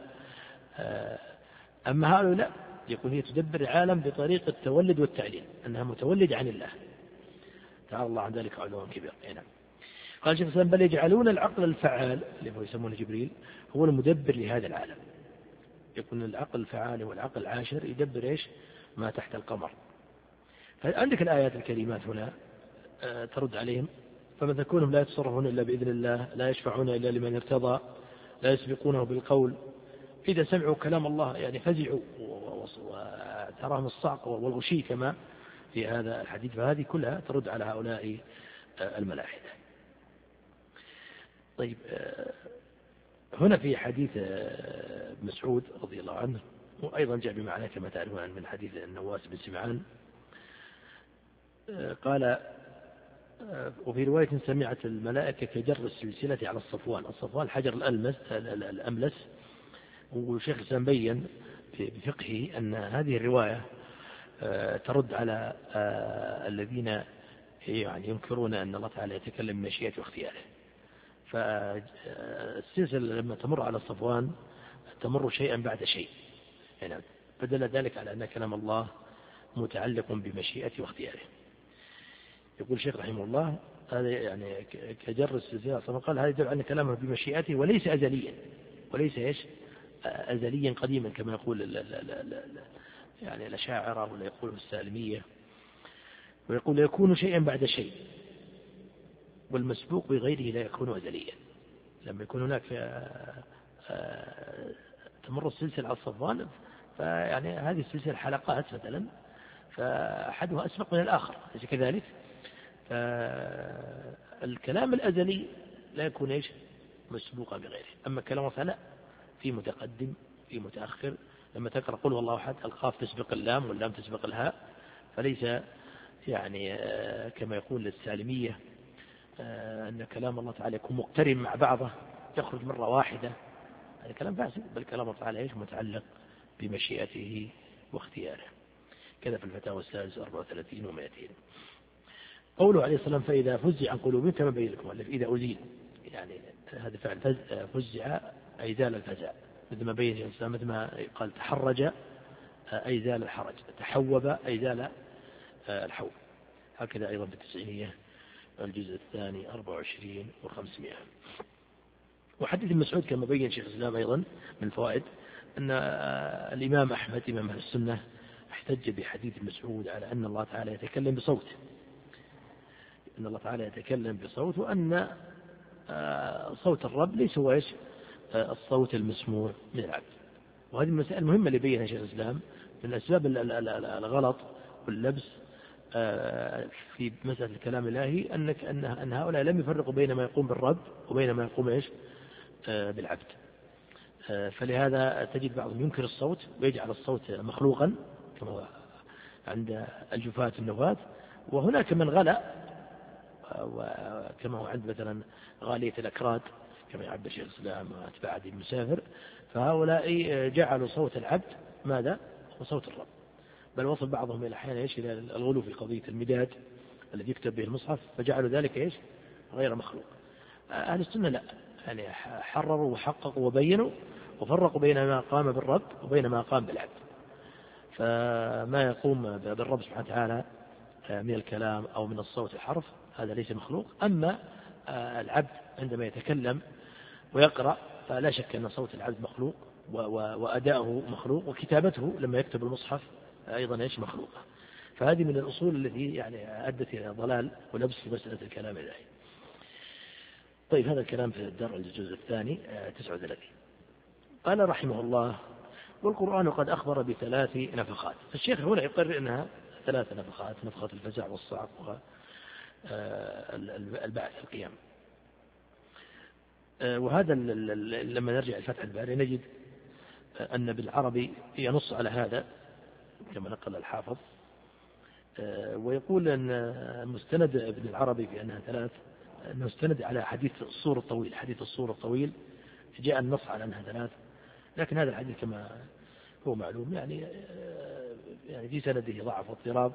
أما هؤلاء لا، يقول هي تدبر العالم بطريقة التولد والتعليل، أنها متولدة عن الله تعالى الله عن ذلك علوا كبير. نعم. قال شيخ الإسلام بل يجعلون العقل الفعال اللي هو يسمونه جبريل هو المدبر لهذا العالم. يكون العقل الفعال والعقل العاشر يدبر إيش؟ ما تحت القمر. فعندك الآيات الكريمات هنا ترد عليهم، فمن كونهم لا يتصرفون إلا بإذن الله، لا يشفعون إلا لمن ارتضى، لا يسبقونه بالقول، إذا سمعوا كلام الله يعني فزعوا وتراهم الصعق والغشي كما في هذا الحديث. فهذه كلها ترد على هؤلاء الملاحدة. طيب هنا في حديث مسعود رضي الله عنه، وأيضا جاء بمعنى كما تعلمون من حديث النواس بن سمعان، قال وفي رواية سمعت الملائكة كجر السلسلة على الصفوان. الصفوان الحجر الألمس الأملس. وشيخ الإسلام بين بفقهه أن هذه الرواية ترد على الذين يعني ينكرون أن الله تعالى يتكلم بمشيئته واختياره. فالسلسلة لما تمر على الصفوان تمر شيئا بعد شيء، يعني فدل ذلك على أن كلام الله متعلق بمشيئته واختياره. يقول الشيخ رحمه الله هذا يعني كجر السلسلة، قال هذا يدل على أن كلامه بمشيئته وليس أزليا، وليس إيش أزليا قديما كما يقول ال ال ال ال يعني الأشاعرة ولا يقول السالمية، ويقول يكون شيئا بعد شيء، والمسبوق بغيره لا يكون أزليا. لما يكون هناك تمر السلسلة على الصفوان، فيعني هذه السلسلة حلقات مثلا، فأحدها أسبق من الآخر، ليس كذلك؟ فالكلام الأزلي لا يكون إيش مسبوقا بغيره. أما كلام الله لا، في متقدم في متأخر. لما تقرأ قل والله أحد القاف تسبق اللام واللام تسبق الهاء، فليس يعني كما يقول السالمية أن كلام الله تعالى يكون مقترن مع بعضه يخرج مرة واحدة، هذا كلام فاسد، بل كلام الله تعالى إيش متعلق بمشيئته واختياره. كذا في الفتاوى السادسة أربعة وثلاثين ومائتين. قوله عليه الصلاة والسلام فإذا فزع عن قلوبهم كما بين لكم، إذا أزيل يعني هذا فعل فزع أي زال الفزع، مثل ما بين الإنسان، مثل ما قال تحرج أي زال الحرج، تحوب أي زال الحوب. هكذا أيضا في التسعينية الجزء الثاني أربعة وعشرين وخمسمائة. وحديث ابن مسعود كما بين شيخ الإسلام أيضا من الفوائد أن الإمام أحمد إمام أهل السنة احتج بحديث ابن مسعود على أن الله تعالى يتكلم بصوت، أن الله تعالى يتكلم بصوت، وأن صوت الرب ليس هو الصوت المسموع من العبد. وهذه المسائل المهمة اللي بينها شيخ الإسلام من أسباب الغلط واللبس في مسألة الكلام الإلهي أنك أن هؤلاء لم يفرقوا بين ما يقوم بالرب وبين ما يقوم إيش بالعبد. فلهذا تجد بعضهم ينكر الصوت ويجعل الصوت مخلوقا كما هو عند الجفاة النفاة، وهناك من غلا وكما هو عند مثلا غالية الأكراد كما يعبر شيخ الإسلام وأتباع دين المسافر، فهؤلاء جعلوا صوت العبد ماذا وصوت الرب، بل وصل بعضهم إلى أحيانا إيش إلى الغلو في قضية المداد الذي يكتب به المصحف، فجعلوا ذلك إيش غير مخلوق. أهل السنة لا، يعني حرروا وحققوا وبينوا وفرقوا بين ما قام بالرب وبين ما قام بالعبد. فما يقوم بالرب سبحانه وتعالى من الكلام أو من الصوت الحرف هذا ليس مخلوق، أما العبد عندما يتكلم ويقرأ فلا شك أن صوت العبد مخلوق وأداؤه مخلوق، وكتابته لما يكتب المصحف أيضا إيش مخلوقة. فهذه من الأصول التي يعني أدت إلى ضلال ولبس في مسألة الكلام الإلهي. طيب هذا الكلام في الدرع الجزء الثاني تسعة وثلاثين. قال رحمه الله: والقرآن قد أخبر بثلاث نفخات. الشيخ هنا يقرر أنها ثلاث نفخات: نفخة الفزع والصعق والبعث القيام. وهذا لما نرجع لفتح الباري نجد أن بالعربي ينص على هذا كما نقل الحافظ، ويقول أن مستند ابن العربي في أنها ثلاث أنه مستند على حديث الصور الطويل. حديث الصور الطويل جاء النص على أنها ثلاث، لكن هذا الحديث كما هو معلوم يعني يعني في سنده ضعف واضطراب.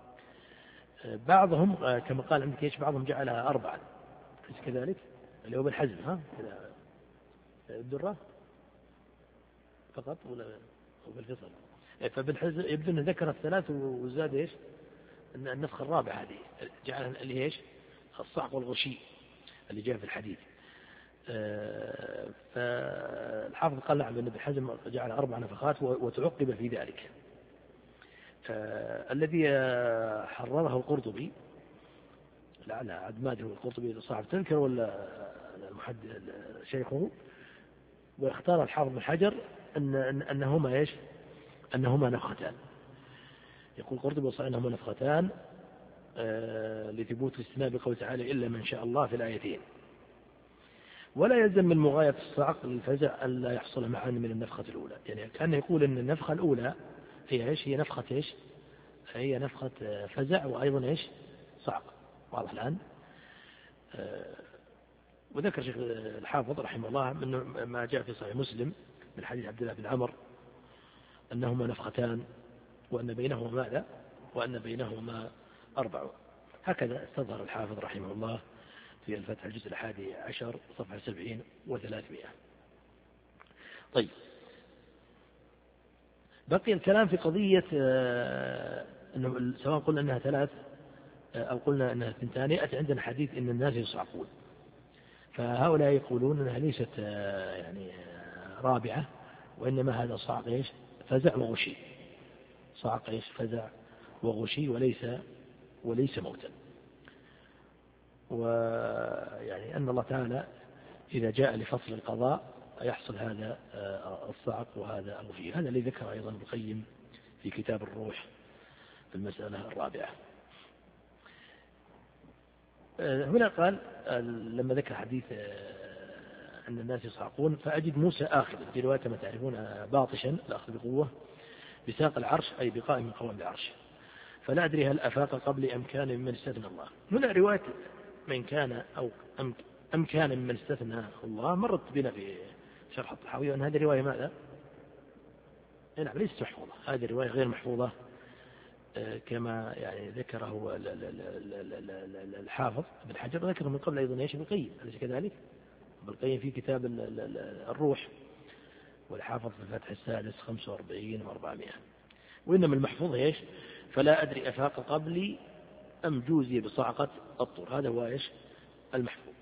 بعضهم كما قال عندك ايش بعضهم جعلها أربعة كذلك اللي هو بالحزم ها كذا الدرة فقط ولا هو بالفصل. فبالحزم يبدو أنه ذكر الثلاث وزاد ايش النفخة الرابعة هذه جعلها اللي ايش الصعق والغشي اللي جاء في الحديث. فالحافظ قال نعم أن بالحزم جعل أربع نفخات وتعقب في ذلك. الذي حرره القرطبي لعل عدماده القرطبي صاحب تذكر ولا المحدث شيخه، واختار الحافظ بن حجر أن أنهما إيش أنهما نفختان. يقول القرطبي صحيح أنهما نفختان لثبوت الاستثناء بقوله تعالى إلا من شاء الله في الآيتين. ولا يلزم من مغاية الصعق للفزع أن لا يحصل معا من النفخة الأولى. يعني كان يقول أن النفخة الأولى هي إيش هي نفخة إيش هي نفخة فزع وأيضا إيش صعق. واضح الآن. وذكر شيخ الحافظ رحمه الله من ما جاء في صحيح مسلم من حديث عبد الله بن عمر أنهما نفختان وأن بينهما ماذا وأن بينهما أربع. هكذا استظهر الحافظ رحمه الله في الفتح الجزء الحادي عشر صفحة سبعين وثلاثمائة. طيب بقي الكلام في قضية أنه سواء قلنا أنها ثلاث أو قلنا أنها اثنتان. يأتي عندنا حديث أن الناس يصعقون، فهؤلاء يقولون أنها ليست يعني رابعة وإنما هذا صعق إيش فزع وغشي. صعق إيش فزع وغشي وليس وليس موتا. ويعني أن الله تعالى إذا جاء لفصل القضاء يحصل هذا الصعق وهذا الغشي. هذا اللي ذكر أيضا ابن القيم في كتاب الروح في المسألة الرابعة. هنا قال لما ذكر حديث أن الناس يصعقون فأجد موسى آخذ في رواية كما تعرفون باطشا الأخذ بقوة بساق العرش أي بقائم من قوام العرش، فلا أدري هل أفاق قبل أم كان ممن استثنى الله. هنا رواية من كان أو أم كان ممن استثنى الله مرت بنا في شرح الطحاوي وأن هذه رواية ماذا؟ نعم ليست محفوظة. هذه رواية غير محفوظة كما يعني ذكره الحافظ ابن حجر، ذكره من قبل أيضا ايش ابن القيم أليس كذلك؟ ابن القيم في كتاب الروح والحافظ في الفتح السادس خمسة وأربعين وأربعمائة. وإنما المحفوظ ايش؟ فلا أدري أفاق قبلي أم جوزي بصعقة الطور. هذا هو إيش المحفوظ.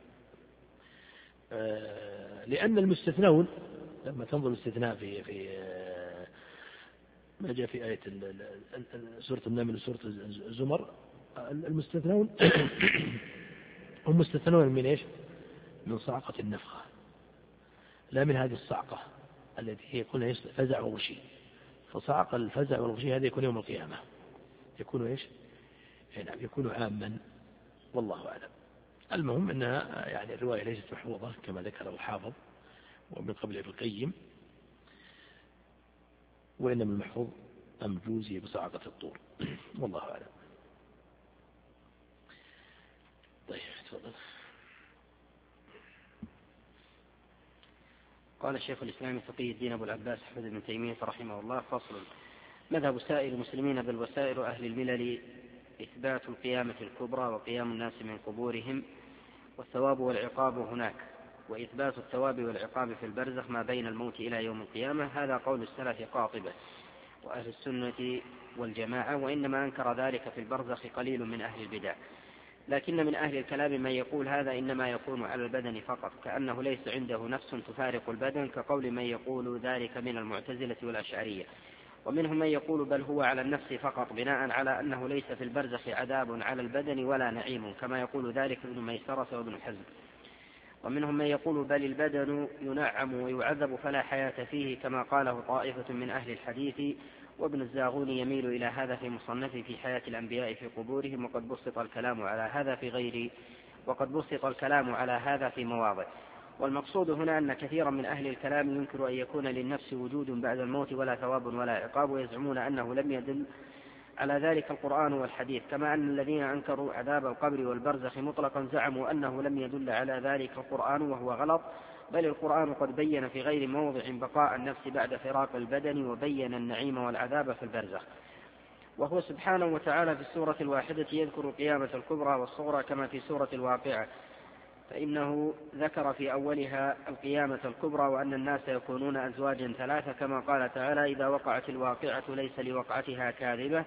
آه لأن المستثنون لما تنظر الاستثناء في في آه ما جاء في آية سورة النمل وسورة الزمر، المستثنون هم مستثنون من إيش؟ من صعقة النفخة، لا من هذه الصعقة التي هي قلنا فزع وغشي. فصعق الفزع والغشي هذا يكون يوم القيامة، يكون إيش؟ نعم يكون عاما، والله أعلم. المهم أنها يعني الرواية ليست محفوظة كما ذكر الحافظ ومن قبل ابن القيم، وإنما المحفوظ أم جوزي بصعقة الطور، والله أعلم. طيب تفضل. قال الشيخ الإسلامي تقي الدين أبو العباس أحمد بن تيمية رحمه الله: فصل. مذهب سائر المسلمين بل وسائر أهل الملل إثبات القيامة الكبرى وقيام الناس من قبورهم والثواب والعقاب هناك، وإثبات الثواب والعقاب في البرزخ ما بين الموت إلى يوم القيامة. هذا قول السلف قاطبة وأهل السنة والجماعة، وإنما أنكر ذلك في البرزخ قليل من أهل البدع. لكن من أهل الكلام من يقول هذا إنما يكون على البدن فقط، كأنه ليس عنده نفس تفارق البدن، كقول من يقول ذلك من المعتزلة والأشعرية. ومنهم من يقول بل هو على النفس فقط، بناء على أنه ليس في البرزخ عذاب على البدن ولا نعيم، كما يقول ذلك ابن ميسرة وابن حزم. ومنهم من يقول بل البدن ينعم ويعذب فلا حياة فيه، كما قاله طائفة من أهل الحديث. وابن الزاغوني يميل إلى هذا في مصنفه في حياة الأنبياء في قبورهم، وقد بسط الكلام على هذا في غير وقد بسط الكلام على هذا في مواضع. والمقصود هنا أن كثيرا من أهل الكلام ينكر أن يكون للنفس وجود بعد الموت ولا ثواب ولا عقاب، ويزعمون أنه لم يدل على ذلك القرآن والحديث، كما أن الذين أنكروا عذاب القبر والبرزخ مطلقا زعموا أنه لم يدل على ذلك القرآن، وهو غلط. بل القرآن قد بين في غير موضع بقاء النفس بعد فراق البدن، وبين النعيم والعذاب في البرزخ. وهو سبحانه وتعالى في السورة الواحدة يذكر القيامة الكبرى والصغرى كما في سورة الواقعة، فإنه ذكر في أولها القيامة الكبرى وأن الناس يكونون أزواجا ثلاثة، كما قال تعالى: إذا وقعت الواقعة ليس لوقعتها كاذبة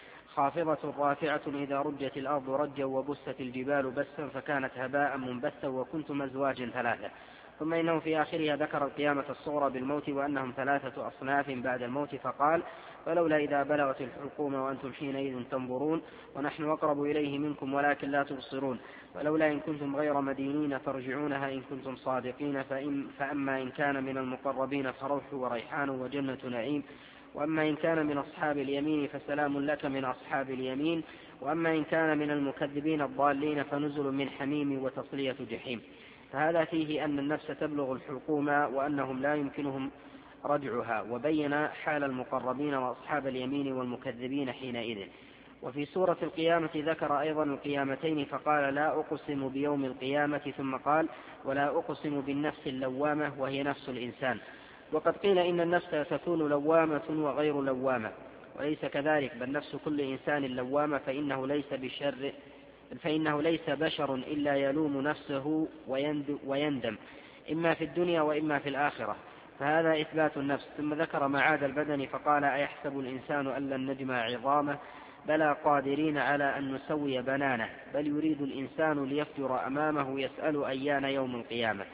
خافضة رافعة إذا رجت الأرض رجا وبست الجبال بسا فكانت هباء منبثا وكنتم أزواجا ثلاثة. ثم إنه في آخرها ذكر القيامة الصغرى بالموت وأنهم ثلاثة أصناف بعد الموت، فقال: فلولا إذا بلغت الحلقوم وأنتم حينئذ تنظرون ونحن أقرب إليه منكم ولكن لا تبصرون، فلولا إن كنتم غير مدينين ترجعونها إن كنتم صادقين، فإن فأما إن كان من المقربين فروح وريحان وجنة نعيم، وأما إن كان من أصحاب اليمين فسلام لك من أصحاب اليمين، وأما إن كان من المكذبين الضالين فنزل من حميم وتصلية جحيم. فهذا فيه أن النفس تبلغ الحلقوم وأنهم لا يمكنهم رجعها، وبين حال المقربين وأصحاب اليمين والمكذبين حينئذ. وفي سورة القيامة ذكر أيضا القيامتين فقال: لا أقسم بيوم القيامة، ثم قال: ولا أقسم بالنفس اللوامة وهي نفس الإنسان. وقد قيل إن النفس تكون لوامة وغير لوامة، وليس كذلك، بل نفس كل إنسان لوامة، فإنه ليس بشر فإنه ليس بشر إلا يلوم نفسه ويندم إما في الدنيا وإما في الآخرة، فهذا إثبات النفس. ثم ذكر معاد البدن فقال: أيحسب الإنسان أن لن نجمع عظامه بلى قادرين على أن نسوي بنانه، بل يريد الإنسان ليفجر أمامه يسأل أيان يوم القيامة.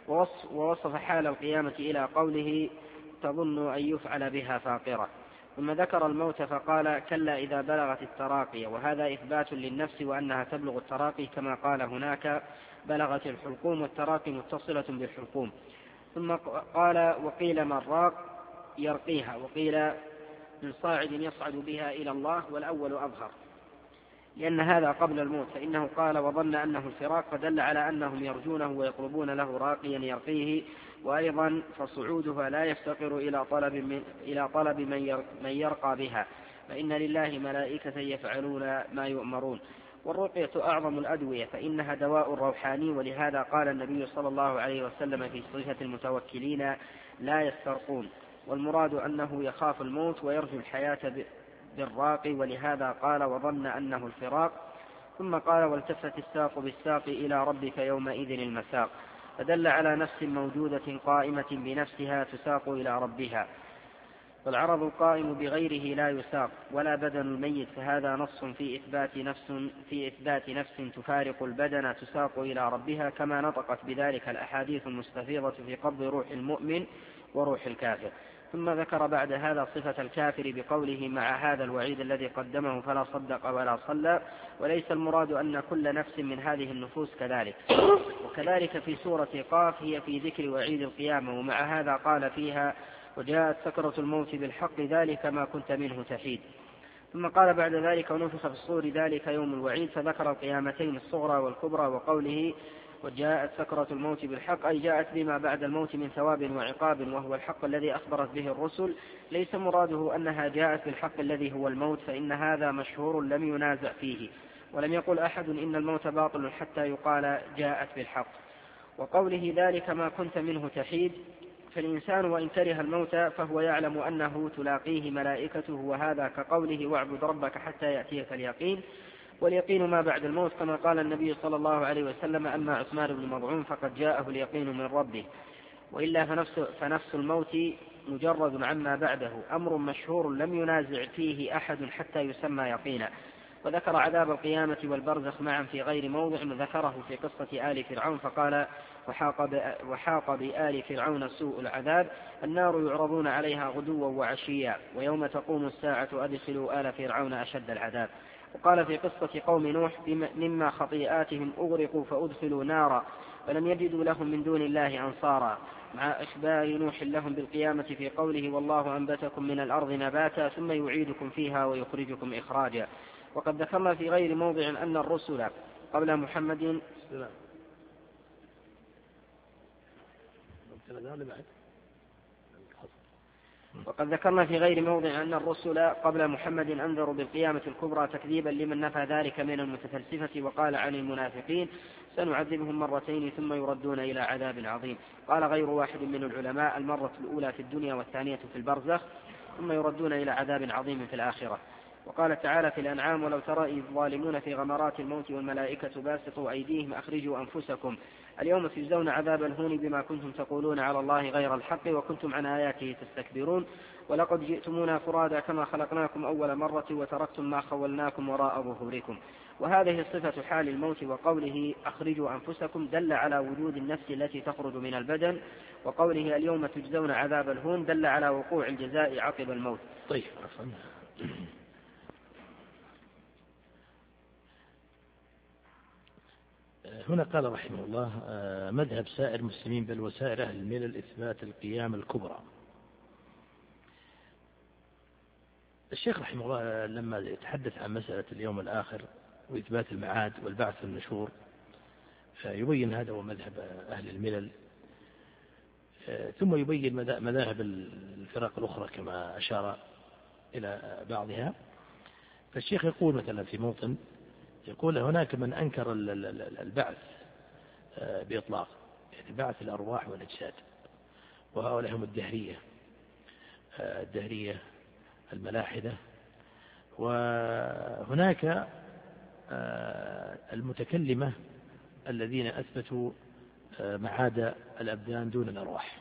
ووصف حال القيامة إلى قوله: تظن أن يفعل بها فاقرة. ثم ذكر الموت فقال: كلا إذا بلغت التراقي، وهذا إثبات للنفس وأنها تبلغ التراقي، كما قال هناك: بلغت الحلقوم، والتراقي متصلة بالحلقوم. ثم قال: وقيل من راق يرقيها، وقيل من صاعد يصعد بها إلى الله، والأول أظهر لأن هذا قبل الموت، فإنه قال: وظن أنه الفراق، فدل على أنهم يرجونه ويطلبون له راقيا يرقيه. وأيضا فصعودها لا يفتقر إلى طلب من, إلى طلب من يرقى بها، فإن لله ملائكة يفعلون ما يؤمرون. والرقية أعظم الأدوية، فإنها دواء روحاني، ولهذا قال النبي صلى الله عليه وسلم في صفة المتوكلين: لا يسترقون. والمراد أنه يخاف الموت ويرجو الحياة بالراقي، ولهذا قال: وظن أنه الفراق. ثم قال: والتفت الساق بالساق إلى ربك يومئذ المساق، فدل على نفس موجودة قائمة بنفسها تساق إلى ربها. والعرض القائم بغيره لا يساق ولا بدن الميت، فهذا نص في إثبات نفس في إثبات نفس تفارق البدن تساق إلى ربها، كما نطقت بذلك الأحاديث المستفيضة في قبض روح المؤمن وروح الكافر. ثم ذكر بعد هذا صفة الكافر بقوله مع هذا الوعيد الذي قدمه فلا صدق ولا صلى، وليس المراد أن كل نفس من هذه النفوس كذلك. وكذلك في سورة قاف هي في ذكر وعيد القيامة، ومع هذا قال فيها وجاءت سكرة الموت بالحق ذلك ما كنت منه تحيد. ثم قال بعد ذلك ونفخ في الصور ذلك يوم الوعيد، فذكر القيامتين الصغرى والكبرى، وقوله وجاءت سكرة الموت بالحق أي جاءت بما بعد الموت من ثواب وعقاب، وهو الحق الذي أخبرت به الرسل، ليس مراده أنها جاءت بالحق الذي هو الموت، فإن هذا مشهور لم ينازع فيه، ولم يقل أحد إن الموت باطل حتى يقال جاءت بالحق. وقوله ذلك ما كنت منه تحيد، فالإنسان وإن كره الموت فهو يعلم أنه تلاقيه ملائكته، وهذا كقوله واعبد ربك حتى يأتيك اليقين، واليقين ما بعد الموت، كما قال النبي صلى الله عليه وسلم أما عثمان بن مضعون فقد جاءه اليقين من ربه، وإلا فنفس, فنفس الموت مجرد عما بعده أمر مشهور لم ينازع فيه أحد حتى يسمى يقينا. وذكر عذاب القيامة والبرزخ معا في غير موضع، ذكره في قصة آل فرعون فقال وحاق بآل فرعون سوء العذاب، النار يعرضون عليها غدوا وعشيا ويوم تقوم الساعة أدخلوا آل فرعون أشد العذاب. وقال في قصة قوم نوح مما خطيئاتهم أغرقوا فأدخلوا نارا فلم يجدوا لهم من دون الله أنصارا، مع إخبار نوح لهم بالقيامة في قوله والله أنبتكم من الأرض نباتا ثم يعيدكم فيها ويخرجكم إخراجا. وقد ذكرنا في غير موضع أن الرسل قبل محمد وقد ذكرنا في غير موضع أن الرسل قبل محمد أنذروا بالقيامة الكبرى تكذيبا لمن نفى ذلك من المتفلسفة، وقال عن المنافقين سنعذبهم مرتين ثم يردون إلى عذاب عظيم. قال غير واحد من العلماء المرة الأولى في الدنيا والثانية في البرزخ ثم يردون إلى عذاب عظيم في الآخرة. وقال تعالى في الأنعام ولو ترى إذ الظالمون في غمرات الموت والملائكة باسطوا أيديهم أخرجوا أنفسكم اليوم تجزون عذاب الهون بما كنتم تقولون على الله غير الحق وكنتم عن آياته تستكبرون ولقد جئتمونا فرادا كما خلقناكم أول مرة وتركتم ما خولناكم وراء ظهوركم. وهذه صفة حال الموت. وقوله أخرجوا أنفسكم دل على وجود النفس التي تخرج من البدن، وقوله اليوم تجزون عذاب الهون دل على وقوع الجزاء عقب الموت. طيب هنا قال رحمه الله مذهب سائر المسلمين بل وسائر أهل الملل إثبات القيامة الكبرى. الشيخ رحمه الله لما يتحدث عن مسألة اليوم الآخر وإثبات المعاد والبعث والنشور يبين هذا هو مذهب أهل الملل، ثم يبين مذاهب الفرق الأخرى كما أشار إلى بعضها. فالشيخ يقول مثلا في موطن يقول هناك من أنكر البعث بإطلاق، يعني بعث الأرواح والأجساد، وهؤلاء هم الدهرية الدهرية الملاحدة. وهناك المتكلمة الذين أثبتوا معاد الأبدان دون الأرواح،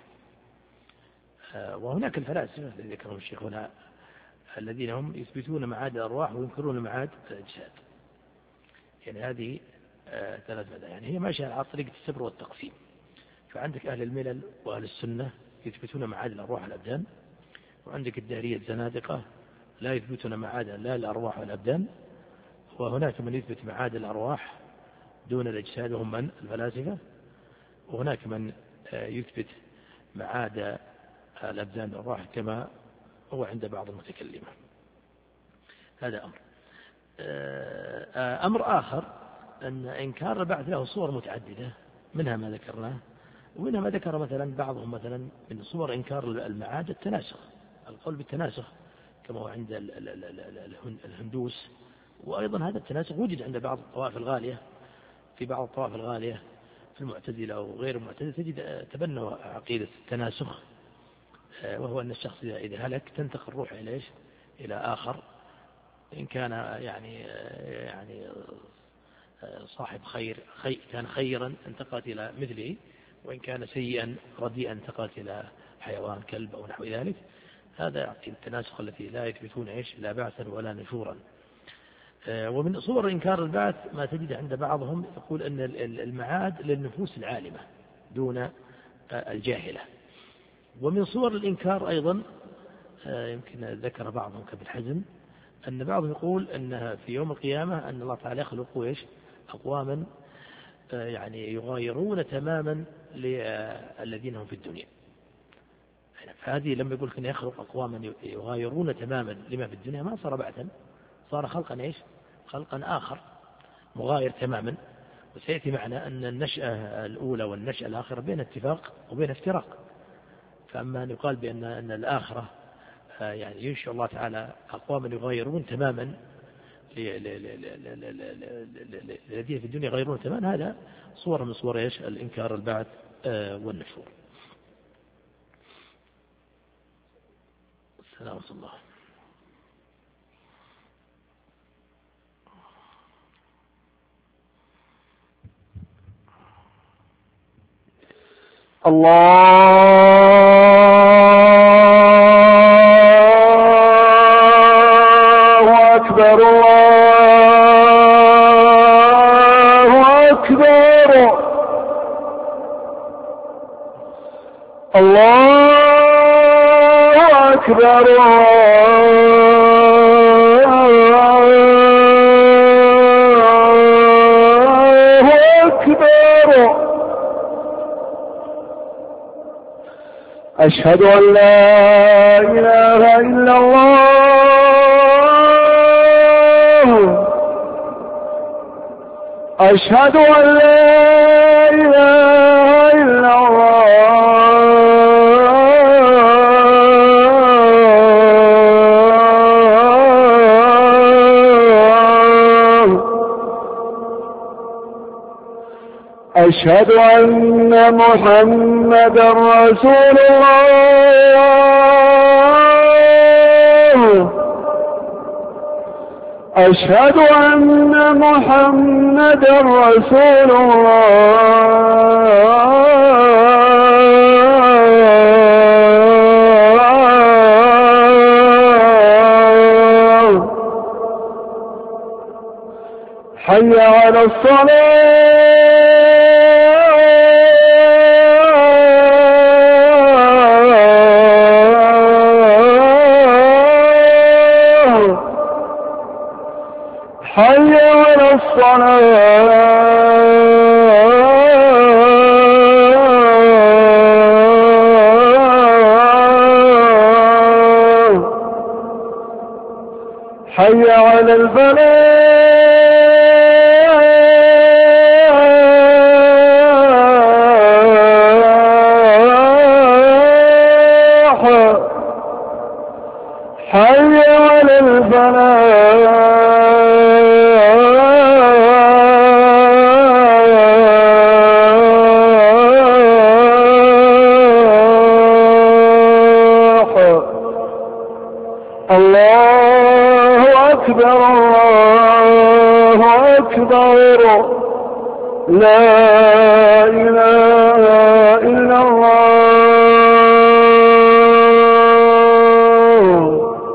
وهناك الفلاسفة الذين ذكرهم الشيخ هنا الذين هم يثبتون معاد الأرواح وينكرون معاد الأجساد. يعني هذه ثلاث مذاهب، يعني هي ماشية على طريقة السبر والتقسيم. فعندك أهل الملل وأهل السنة يثبتون معاد الأرواح والأبدان، وعندك الدهرية الزنادقة لا يثبتون معاد لا الأرواح والأبدان، وهناك من يثبت معاد الأرواح دون الأجساد وهم من الفلاسفة، وهناك من يثبت معاد الأبدان والأرواح كما هو عند بعض المتكلمة. هذا أمر. أمر آخر أن إنكار البعث له صور متعددة، منها ما ذكرناه، ومنها ما ذكر مثلا بعضهم مثلا من صور إنكار المعاد التناسخ، القول بالتناسخ كما هو عند الهندوس. وأيضا هذا التناسخ وجد عند بعض الطوائف الغالية، في بعض الطوائف الغالية في المعتزلة أو غير المعتزلة تجد تبنوا عقيدة التناسخ، وهو أن الشخص إذا هلك تنتقل الروح إلى إيش؟ إلى آخر، إن كان يعني يعني صاحب خير خي كان خيرا انتقلت إلى مثله، وإن كان سيئا رديئا انتقلت إلى حيوان كلب أو نحو ذلك. هذا يعطي التناسخ التي لا يثبتون إيش لا بعثا ولا نشورا. ومن صور إنكار البعث ما تجد عند بعضهم يقول أن المعاد للنفوس العالمة دون الجاهلة. ومن صور الإنكار أيضا يمكن ذكر بعضهم كابن حزم أن بعضهم يقول أنها في يوم القيامة أن الله تعالى يخلق إيش أقواما يعني يغايرون تماما للذين هم في الدنيا. فهذه لما يقول أن يخلق أقواما يغايرون تماما لما في الدنيا ما صار بعثا، صار خلقا إيش خلقا آخر مغاير تماما. وسيأتي معنا أن النشأة الأولى والنشأة الآخرة بين اتفاق وبين افتراق. فأما أن يقال بأن أن الآخرة يعني ينشأ الله تعالى أقواما يغايرون تماما الذين في الدنيا يغيرون تماما، هذا صورة من صور إيش الإنكار البعث والنشور. السلام عليكم الله. الله أكبر الله أكبر الله أكبر الله أكبر. أشهد أن لا إله إلا الله أشهد أن لا إله إلا الله أشهد أن محمدا رسول الله أشهد أن محمدا رسول الله. حي على الصلاة حي على الصلاة حي على الفلاح حي على الفلاح الله أكبر الله أكبر لا إله إلا الله.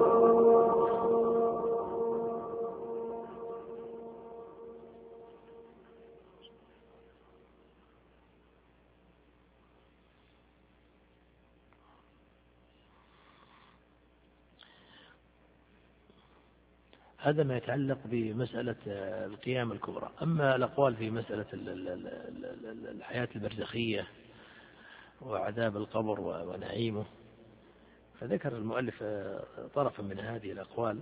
هذا ما يتعلق بمسألة القيامة الكبرى. أما الأقوال في مسألة الحياة البرزخية وعذاب القبر ونعيمه فذكر المؤلف طرفا من هذه الأقوال.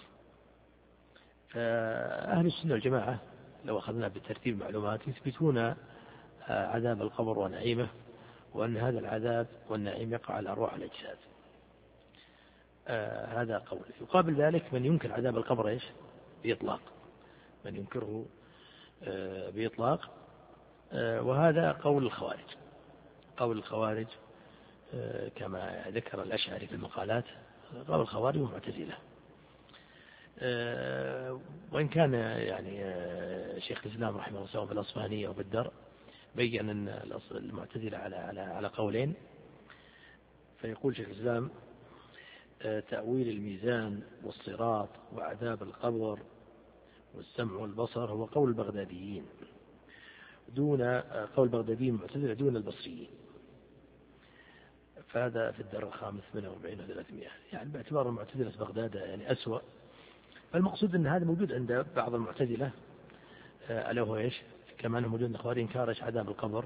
فأهل السنة والجماعة لو أخذنا بترتيب معلومات يثبتون عذاب القبر ونعيمه، وأن هذا العذاب والنعيم يقع على أرواح الأجساد. آه هذا قول. يقابل ذلك من ينكر عذاب القبر إيش بإطلاق، من ينكره آه بإطلاق، آه وهذا قول الخوارج. قول الخوارج آه كما ذكر الأشعري في المقالات، قول الخوارج ومعتزلة. آه وإن كان يعني آه شيخ الإسلام رحمه الله سواء في الأصفهانية وبالدر بيّن أن المعتزلة على على على قولين. فيقول شيخ الإسلام تأويل الميزان والصراط وعذاب القبر والسمع والبصر هو قول البغداديين دون قول البغداديين المعتزلة دون البصريين، فهذا في الدرجة الخامس ثمانية وأربعين وثلاثمائة، يعني باعتبار المعتزلة بغداد يعني أسوأ. فالمقصود أن هذا موجود عند بعض المعتزلة، ألا هو إيش؟ كما أنه موجود عند الخوارج إنكار عذاب القبر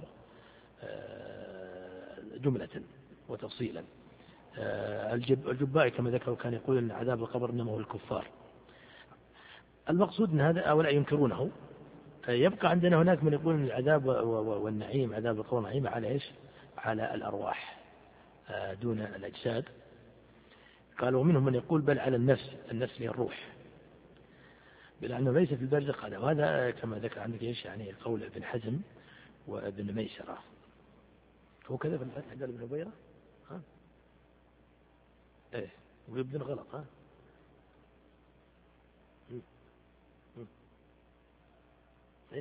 جملة وتفصيلا. الجبائي كما ذكروا كان يقول أن عذاب القبر إنما هو الكفار. المقصود أن هذا أولا ينكرونه. يبقى عندنا هناك من يقول أن العذاب والنعيم، عذاب القبر والنعيم على إيش؟ على الأرواح دون الأجساد. قالوا ومنهم من يقول بل على النفس، النفس هي الروح، لأنه ليس في البرزخ هذا. وهذا كما ذكر عندك إيش يعني قول ابن حزم وابن ميسرة. هو كذا في الفتح قال ابن هبيرة ها؟ ايه وابن غلط ها؟ م. م. ايه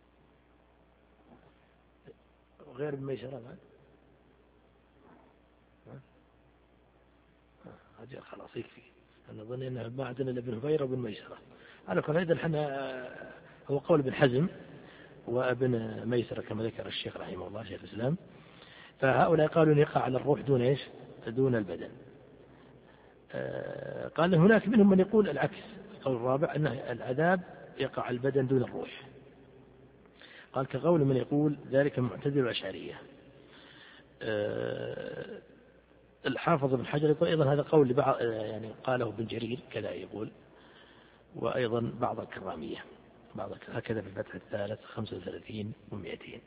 غير ابن ميسرة بعد هذا خلاص يكفي. أنا أظن أنه ما عندنا إلا ابن هبيرة وابن ميسرة. على كل أيضا احنا هو قول ابن حزم وابن ميسرة كما ذكر الشيخ رحمه الله شيخ الإسلام. فهؤلاء قالوا أن يقع على الروح دون إيش؟ دون البدن. آه قال هناك منهم من يقول العكس، القول الرابع أن العذاب يقع على البدن دون الروح. قال كقول من يقول ذلك المعتزلة والأشعرية. آه الحافظ بن حجر يقول أيضا هذا قول لبعض، يعني قاله ابن جرير كذا يقول، وأيضا بعض الكرامية بعض هكذا في الفتح الثالث خمسة وثلاثين ومئتين.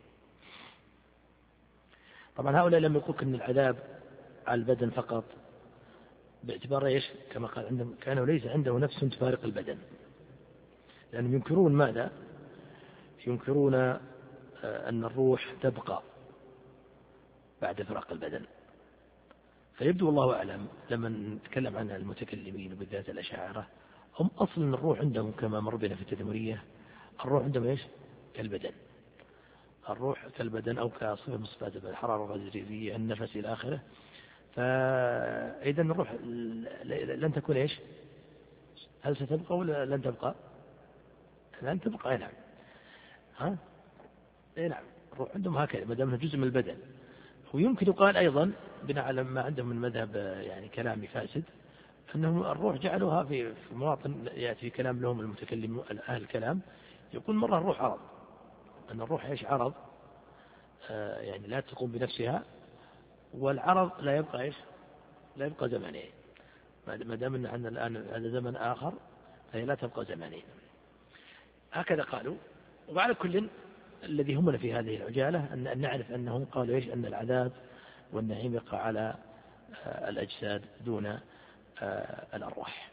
طبعا هؤلاء لم يقولوا أن العذاب على البدن فقط، باعتبار إيش؟ كما قال عندهم كانوا ليس عنده نفس تفارق البدن، لأنهم ينكرون ماذا؟ ينكرون أن الروح تبقى بعد فراق البدن. فيبدو والله أعلم لما نتكلم عن المتكلمين وبالذات الأشاعرة هم أصلا الروح عندهم كما مر بنا في التدمرية، الروح عندهم إيش؟ كالبدن، الروح كالبدن أو كصفة من صفات الحرارة الغازية النفس إلى آخره. فإذا الروح لن تكون إيش؟ هل ستبقى ولا لن تبقى؟ لن تبقى. نعم ها؟ إيه نعم الروح عندهم هكذا ما دامها جزء من البدن. ويمكن يقال أيضا بناء على ما عندهم من مذهب يعني كلامي فاسد أنهم الروح جعلوها في مواطن يأتي في كلام لهم المتكلم أهل الكلام يقول مرة الروح عرض، أن الروح إيش؟ عرض آه يعني لا تقوم بنفسها، والعرض لا يبقى إيش؟ لا يبقى زمنين، ما دام أن عندنا الآن هذا زمن آخر فهي لا تبقى زمنين. هكذا قالوا. وعلى كل الذي همنا في هذه العجالة أن نعرف أنهم قالوا إيش؟ أن العذاب والنعيم يقع على الأجساد دون الأرواح.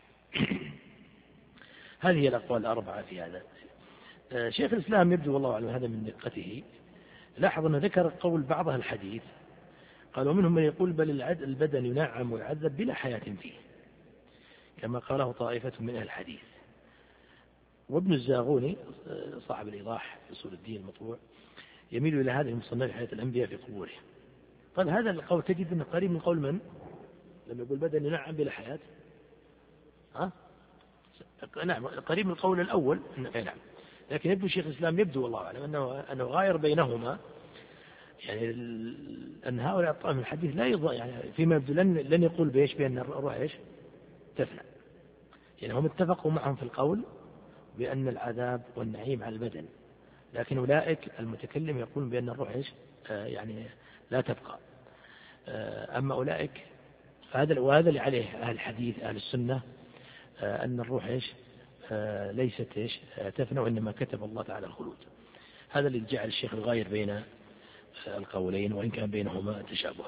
هذه هي الأقوال الأربعة في هذا. شيخ الإسلام يبدو والله أعلم هذا من دقته لاحظ أنه ذكر قول بعضها الحديث، قال ومنهم من يقول بل البدن ينعم ويعذب بلا حياة فيه كما قاله طائفة من أهل الحديث. وابن الزاغوني صاحب الإيضاح في أصول الدين المطبوع يميل إلى هذه المصنفات حياة الأنبياء في قبوره. قال هذا القول تجد أنه قريب من قول من؟ لما يقول بدن ينعم بلا حياة ها؟ نعم قريب من القول الأول. نعم لكن يبدو شيخ الإسلام يبدو والله أعلم أنه, أنه غاير بينهما، يعني أن هؤلاء الطائفة من الحديث لا يضع يعني فيما يبدو لن, لن يقول بإيش؟ بأن الروح إيش؟ تفنى. يعني هم اتفقوا معهم في القول بأن العذاب والنعيم على البدن، لكن أولئك المتكلم يقولون بأن الروح إيش؟ آه يعني لا تبقى. آه أما أولئك فهذا وهذا اللي عليه أهل الحديث أهل السنة آه أن الروح إيش؟ آه ليست إيش؟ آه تفنى، وإنما كتب الله تعالى الخلود. هذا اللي جعل الشيخ الغاير بين آه القولين وإن كان بينهما تشابه.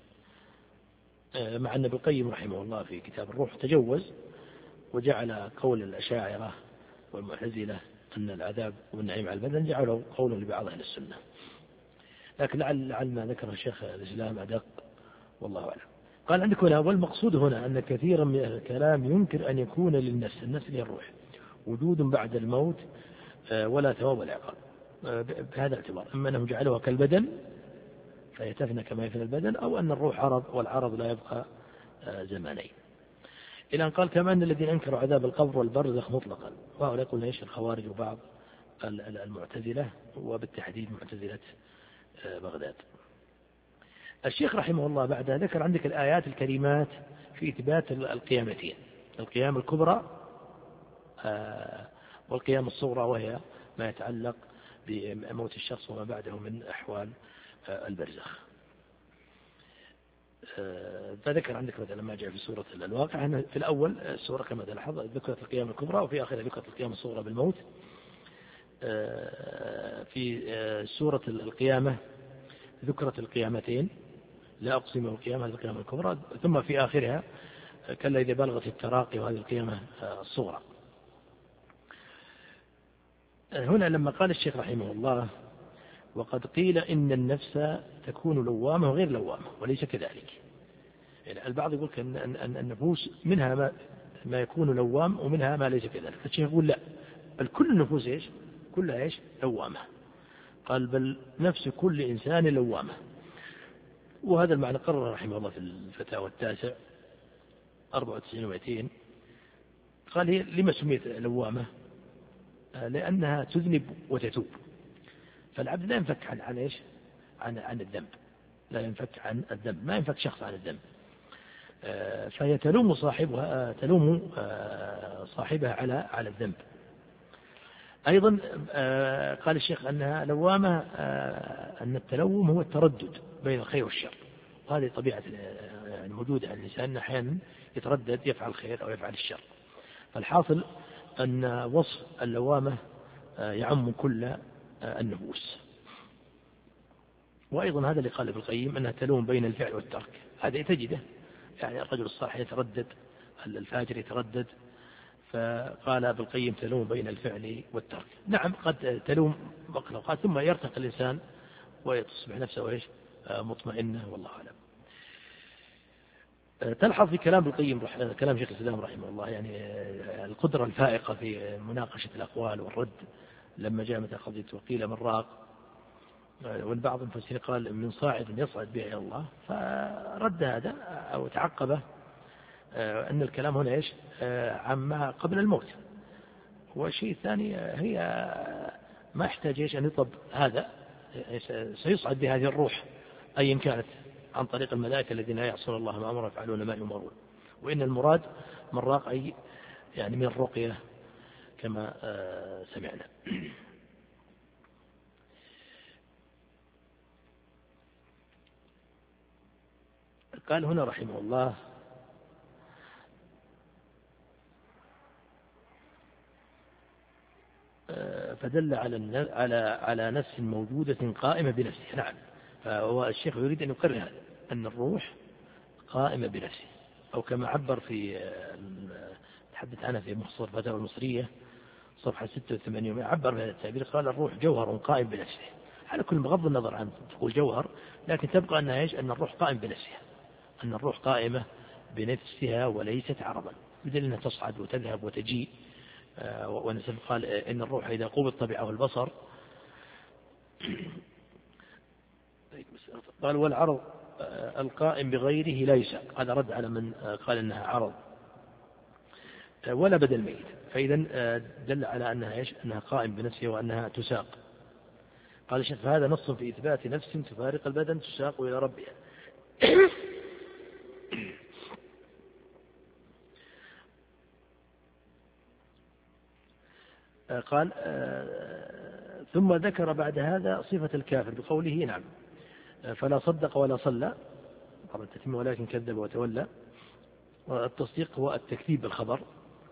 آه مع أن ابن القيم رحمه الله في كتاب الروح تجوز وجعل قول الأشاعرة والمعتزلة أن العذاب والنعيم على البدن جعله قولا لبعض أهل السنة، لكن لعل, لعل ما ذكر الشيخ الإسلام أدق والله أعلم. قال عندك هنا والمقصود هنا أن كثيرا من الكلام ينكر أن يكون للنفس النفس هي الروح وجود بعد الموت ولا ثواب ولا عقاب بهذا الاعتبار، أما أنهم جعلوها كالبدن فيتفنى كما يفنى البدن، أو أن الروح عرض والعرض لا يبقى زمانين. إلى أن قال كما أن الذين أنكروا عذاب القبر والبرزخ مطلقا، وهؤلاء يقولون إيش الخوارج وبعض المعتزلة، وبالتحديد معتزلة بغداد. الشيخ رحمه الله بعدها ذكر عندك الآيات الكريمات في إثبات القيامتين، القيام الكبرى والقيام الصغرى، وهي ما يتعلق بموت الشخص وما بعده من أحوال البرزخ. فذكر عندك مثلا ما جاء في سورة الواقع، في الأول السورة كما تلاحظ ذكرت القيام الكبرى، وفي آخرها ذكرت القيام الصغرى بالموت. في سورة القيامة ذكرت القيامتين، لا أقسم بالقيامة هذه القيامة الكبرى، ثم في آخرها كلا إذا بلغت التراقي وهذه القيامة الصغرى. هنا لما قال الشيخ رحمه الله وقد قيل إن النفس تكون لوامة وغير لوامة وليس كذلك، يعني البعض يقول أن النفوس منها ما, ما يكون لوام ومنها ما ليس كذلك. الشيخ يقول لا، بل كل النفوس إيش؟ كلها إيش؟ لوامة. قال بل نفس كل إنسان لوامة، وهذا المعنى قرر رحمه الله في الفتاوى التاسع أربعة وتسعين ومئتين. قال هي لما سميت لوامة؟ لأنها تذنب وتتوب، فالعبد لا ينفك عن عن إيش؟ عن عن الذنب، لا ينفك عن الذنب، ما ينفك شخص عن الذنب، فهي تلوم صاحبها تلوم صاحبها على على الذنب. أيضا قال الشيخ أنها لوامة، أن التلوم هو التردد بين الخير والشر، وهذه طبيعة الموجودة عند الإنسان، أحيانا يتردد يفعل الخير أو يفعل الشر. فالحاصل أن وصف اللوامة يعم كل النفوس. وأيضا هذا اللي قال ابن القيم أنها تلوم بين الفعل والترك، هذا تجده، يعني الرجل الصالح يتردد، الفاجر يتردد، فقال ابن القيم تلوم بين الفعل والترك. نعم قد تلوم مخلوقات ثم يرتقي الإنسان ويصبح نفسه إيش؟ مطمئنة، والله أعلم. تلحظ في كلام ابن القيم كلام شيخ الإسلام رحمه الله يعني القدرة الفائقة في مناقشة الأقوال والرد، لما جاء مثل قضية وقيل من راق، والبعض المفسرين قال من صاعد يصعد به إلى الله، فرد هذا أو تعقبه أن الكلام هنا إيش؟ عما قبل الموت. والشيء الثاني هي ما يحتاج إيش أن يطلب هذا، سيصعد بهذه الروح أيا كانت عن طريق الملائكة الذين لا يعصون الله ما أمر يفعلون ما يؤمرون. وإن المراد من راق أي يعني من الرقية كما سمعنا. قال هنا رحمه الله فدل على على على نفس موجودة قائمة بنفسها. نعم، فهو الشيخ يريد أن يقرر هذا، أن الروح قائمة بنفسه، أو كما عبر في تحدث عنها في مختصر الفتاوى المصرية صفحة ستة وثمانين، عبر بهذا التعبير، قال الروح جوهر قائم بنفسه، على كل بغض النظر عن تقول جوهر، لكن تبقى أنها إيش؟ أن الروح قائم بنفسها، أن الروح قائمة بنفسها وليست عرضا، بدل أنها تصعد وتذهب وتجيء. ونسب قال إن الروح إذا قبض طبعه البصر. قال والعرض القائم بغيره لا يساق، هذا رد على من قال إنها عرض ولا بدل ميت، فإذا دل على أنها إيش؟ أنها قائم بنفسها وأنها تساق. قال الشيخ فهذا نص في إثبات نفس تفارق البدن تساق إلى ربها. قال ثم ذكر بعد هذا صفة الكافر بقوله نعم فلا صدق ولا صلى، طبعا التتمة ولكن كذب وتولى، والتصديق هو التكذيب بالخبر،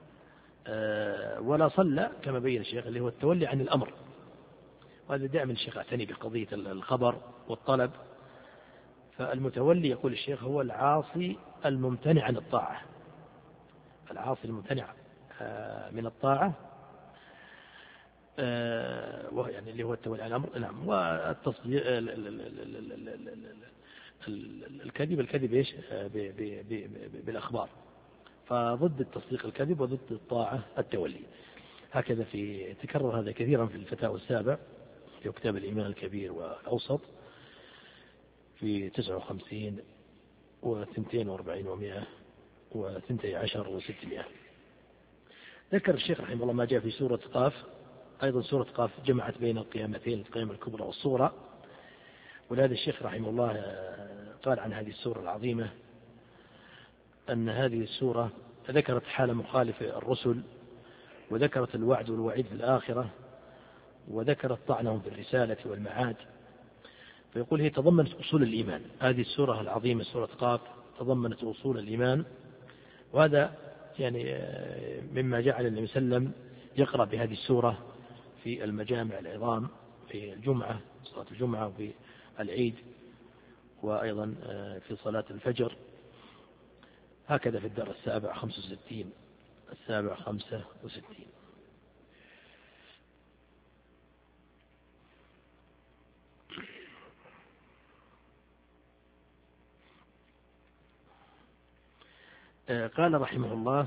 ولا صلى كما بين الشيخ اللي هو التولي عن الأمر، وهذا دائما الشيخ اعتني بقضية الخبر والطلب. فالمتولي يقول الشيخ هو العاصي الممتنع عن الطاعة، العاصي الممتنع من الطاعة، وهو يعني اللي هو التولي عن الأمر. نعم، والتصديق الكذب الكذب ايش؟ بالأخبار، فضد التصديق الكذب وضد الطاعة التولي. هكذا في تكرر هذا كثيرا في الفتاوى السابع في كتاب الإيمان الكبير والأوسط في تسعة وخمسين وثنتين وأربعين ومئة واثنتي عشر وستمائة. ذكر الشيخ رحمه الله ما جاء في سورة قاف، أيضا سورة قاف جمعت بين القيامتين، القيامة الكبرى والصورة. ولهذا الشيخ رحمه الله قال عن هذه السورة العظيمة أن هذه السورة ذكرت حال مخالف الرسل، وذكرت الوعد والوعيد في الآخرة، وذكرت طعنهم في الرسالة والمعاد. فيقول هي تضمنت أصول الإيمان. هذه السورة العظيمة سورة قاف تضمنت أصول الإيمان، وهذا يعني مما جعل النبي صلى الله عليه وسلم يقرأ بهذه السورة في المجامع العظام، في الجمعة صلاة الجمعة وفي العيد، وأيضا في صلاة الفجر. هكذا في الدار السابع خمسة وستين، السابع خمسة وستين. قال رحمه الله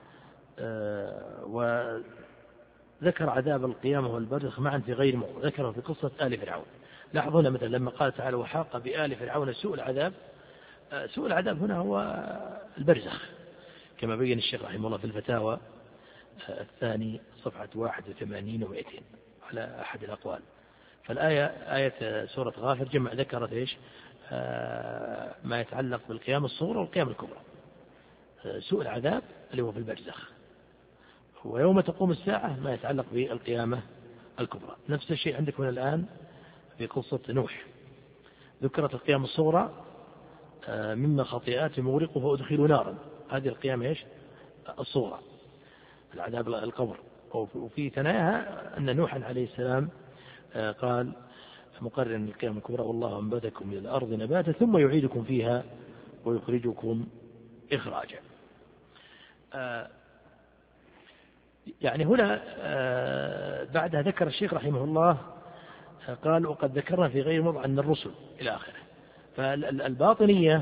وذكر عذاب القيامة والبرزخ معا في غير موضع، ذكره في قصة آل فرعون. لاحظوا هنا مثلا لما قال تعالى وحاق بآل فرعون سوء العذاب، سوء العذاب هنا هو البرزخ كما بين الشيخ رحمه الله في الفتاوى الثاني صفحة واحد وثمانين ومئتين على أحد الأقوال. فالآية آية سورة غافر جمع ذكرت إيش ما يتعلق بالقيامة الصغرى والقيامة الكبرى. سوء العذاب اللي هو في البرزخ، ويوم تقوم الساعة ما يتعلق بالقيامة الكبرى. نفس الشيء عندكم الآن في قصة نوح، ذكرت القيامة الصغرى مما خطيئات مغرقه فأدخلوا نارا، هذه القيامة إيش الصغرى العذاب القبر. وفي ثناياها أن نوحا عليه السلام قال مقررا القيامة الكبرى والله أنبتكم من الأرض نباتا ثم يعيدكم فيها ويخرجكم إخراجا. يعني هنا بعدها ذكر الشيخ رحمه الله قال وقد ذكرنا في غير موضع أن الرسل إلى آخره. فالباطنية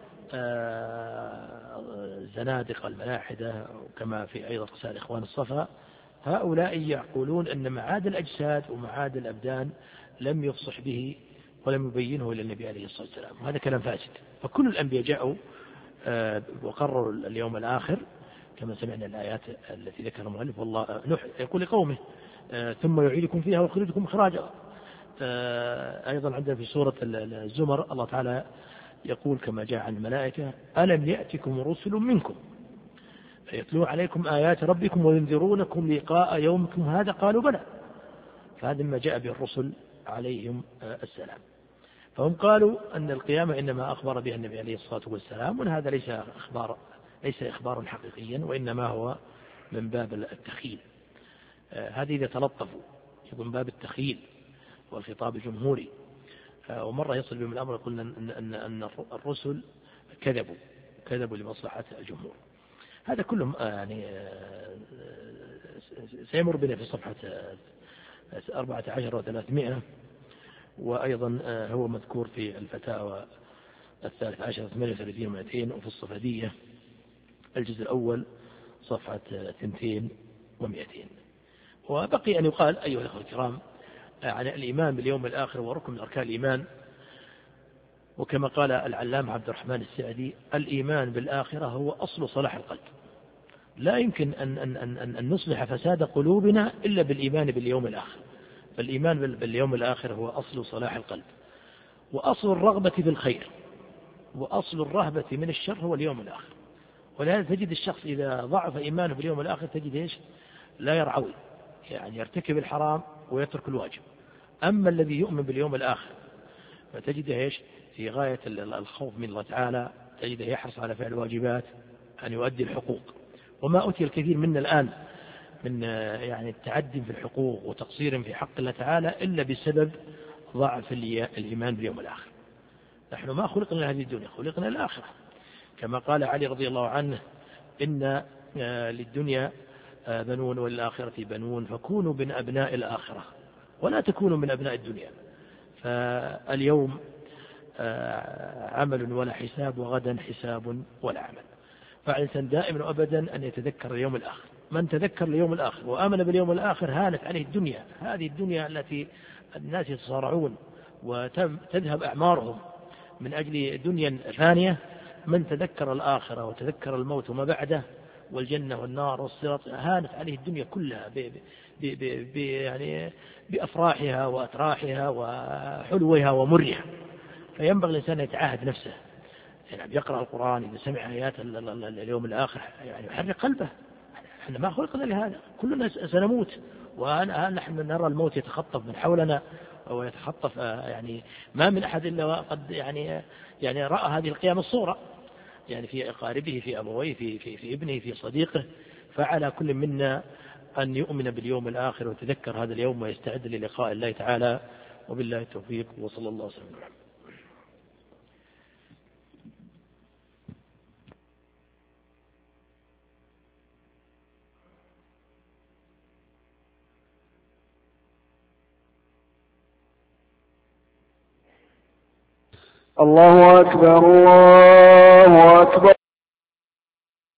الزنادقة الملاحدة كما في أيضا رسائل إخوان الصفا، هؤلاء يقولون أن معاد الأجساد ومعاد الأبدان لم يفصح به ولم يبينه إلى النبي عليه الصلاة والسلام، وهذا كلام فاسد. فكل الأنبياء جاءوا وقرروا اليوم الآخر كما سمعنا الآيات التي ذكرها المؤلف. والله نوح يقول لقومه ثم يعيدكم فيها ويخرجكم إخراجا. أيضا عندنا في سورة الزمر الله تعالى يقول كما جاء عن الملائكة ألم يأتكم رسل منكم يتلون عليكم آيات ربكم وينذرونكم لقاء يومكم هذا قالوا بلى. فهذا ما جاء به الرسل عليهم السلام. فهم قالوا أن القيامة إنما أخبر بها النبي عليه الصلاة والسلام، وأن هذا ليس إخبار ليس إخبارا حقيقيا وإنما هو من باب التخيل. هذه إذا تلطفوا يكون من باب التخيل والخطاب الجمهوري. ومرة يصل بهم الأمر يقول أن, أن, أن الرسل كذبوا كذبوا لمصلحة الجمهور. هذا كله يعني سيمر بنا في صفحة أربعة عشر وثلاثمائة، وأيضا هو مذكور في الفتاوى الثالث عشر ثمانية وثلاثين ومئتين، وفي الصفدية الجزء الأول صفحة اثنتين ومئتين. وبقي أن يقال أيها الأخوة الكرام عن الإيمان باليوم الآخر وركن من أركان الإيمان. وكما قال العلامة عبد الرحمن السعدي الإيمان بالآخرة هو أصل صلاح القلب. لا يمكن أن, أن, أن, أن نصلح فساد قلوبنا إلا بالإيمان باليوم الآخر. فالإيمان باليوم الآخر هو أصل صلاح القلب وأصل الرغبة بالخير وأصل الرهبة من الشر هو اليوم الآخر. ولهذا تجد الشخص إذا ضعف إيمانه باليوم الآخر تجد إيش لا يرعوي، يعني يرتكب الحرام ويترك الواجب. أما الذي يؤمن باليوم الآخر فتجده إيش في غاية الخوف من الله تعالى، تجده يحرص على فعل الواجبات، أن يؤدي الحقوق. وما أتي الكثير منا الآن من يعني التعدي في الحقوق وتقصير في حق الله تعالى إلا بسبب ضعف الإيمان باليوم الآخر. نحن ما خلقنا لهذه الدنيا، خلقنا للآخرة. كما قال علي رضي الله عنه إن للدنيا بنون وللآخرة بنون فكونوا من أبناء الآخرة ولا تكونوا من أبناء الدنيا. فاليوم عمل ولا حساب وغدا حساب ولا عمل. فالإنسان دائما وأبدا أن يتذكر اليوم الآخر. من تذكر اليوم الآخر وآمن باليوم الآخر هانت عليه الدنيا، هذه الدنيا التي الناس يتصارعون وتذهب أعمارهم من أجل دنيا ثانية، من تذكر الآخرة وتذكر الموت وما بعده والجنة والنار والصراط هانت عليه الدنيا كلها ب ب ب ب يعني بأفراحها وأتراحها وحلوها ومرها. فينبغي الإنسان يتعاهد نفسه، يعني يقرأ القرآن إذا سمع آيات اليوم الآخر يعني يحرك قلبه. احنا ما خلقنا لهذا، كلنا سنموت، ونحن نرى الموت يتخطف من حولنا ويتخطف، يعني ما من أحد إلا وقد يعني يعني رأى هذه القيام الصورة، يعني في أقاربه، في أبويه، في, في, في ابنه، في صديقه. فعلى كل منا أن يؤمن باليوم الآخر ويتذكر هذا اليوم ويستعد للقاء الله تعالى. وبالله التوفيق، وصلى الله وسلم. الله أكبر الله أكبر.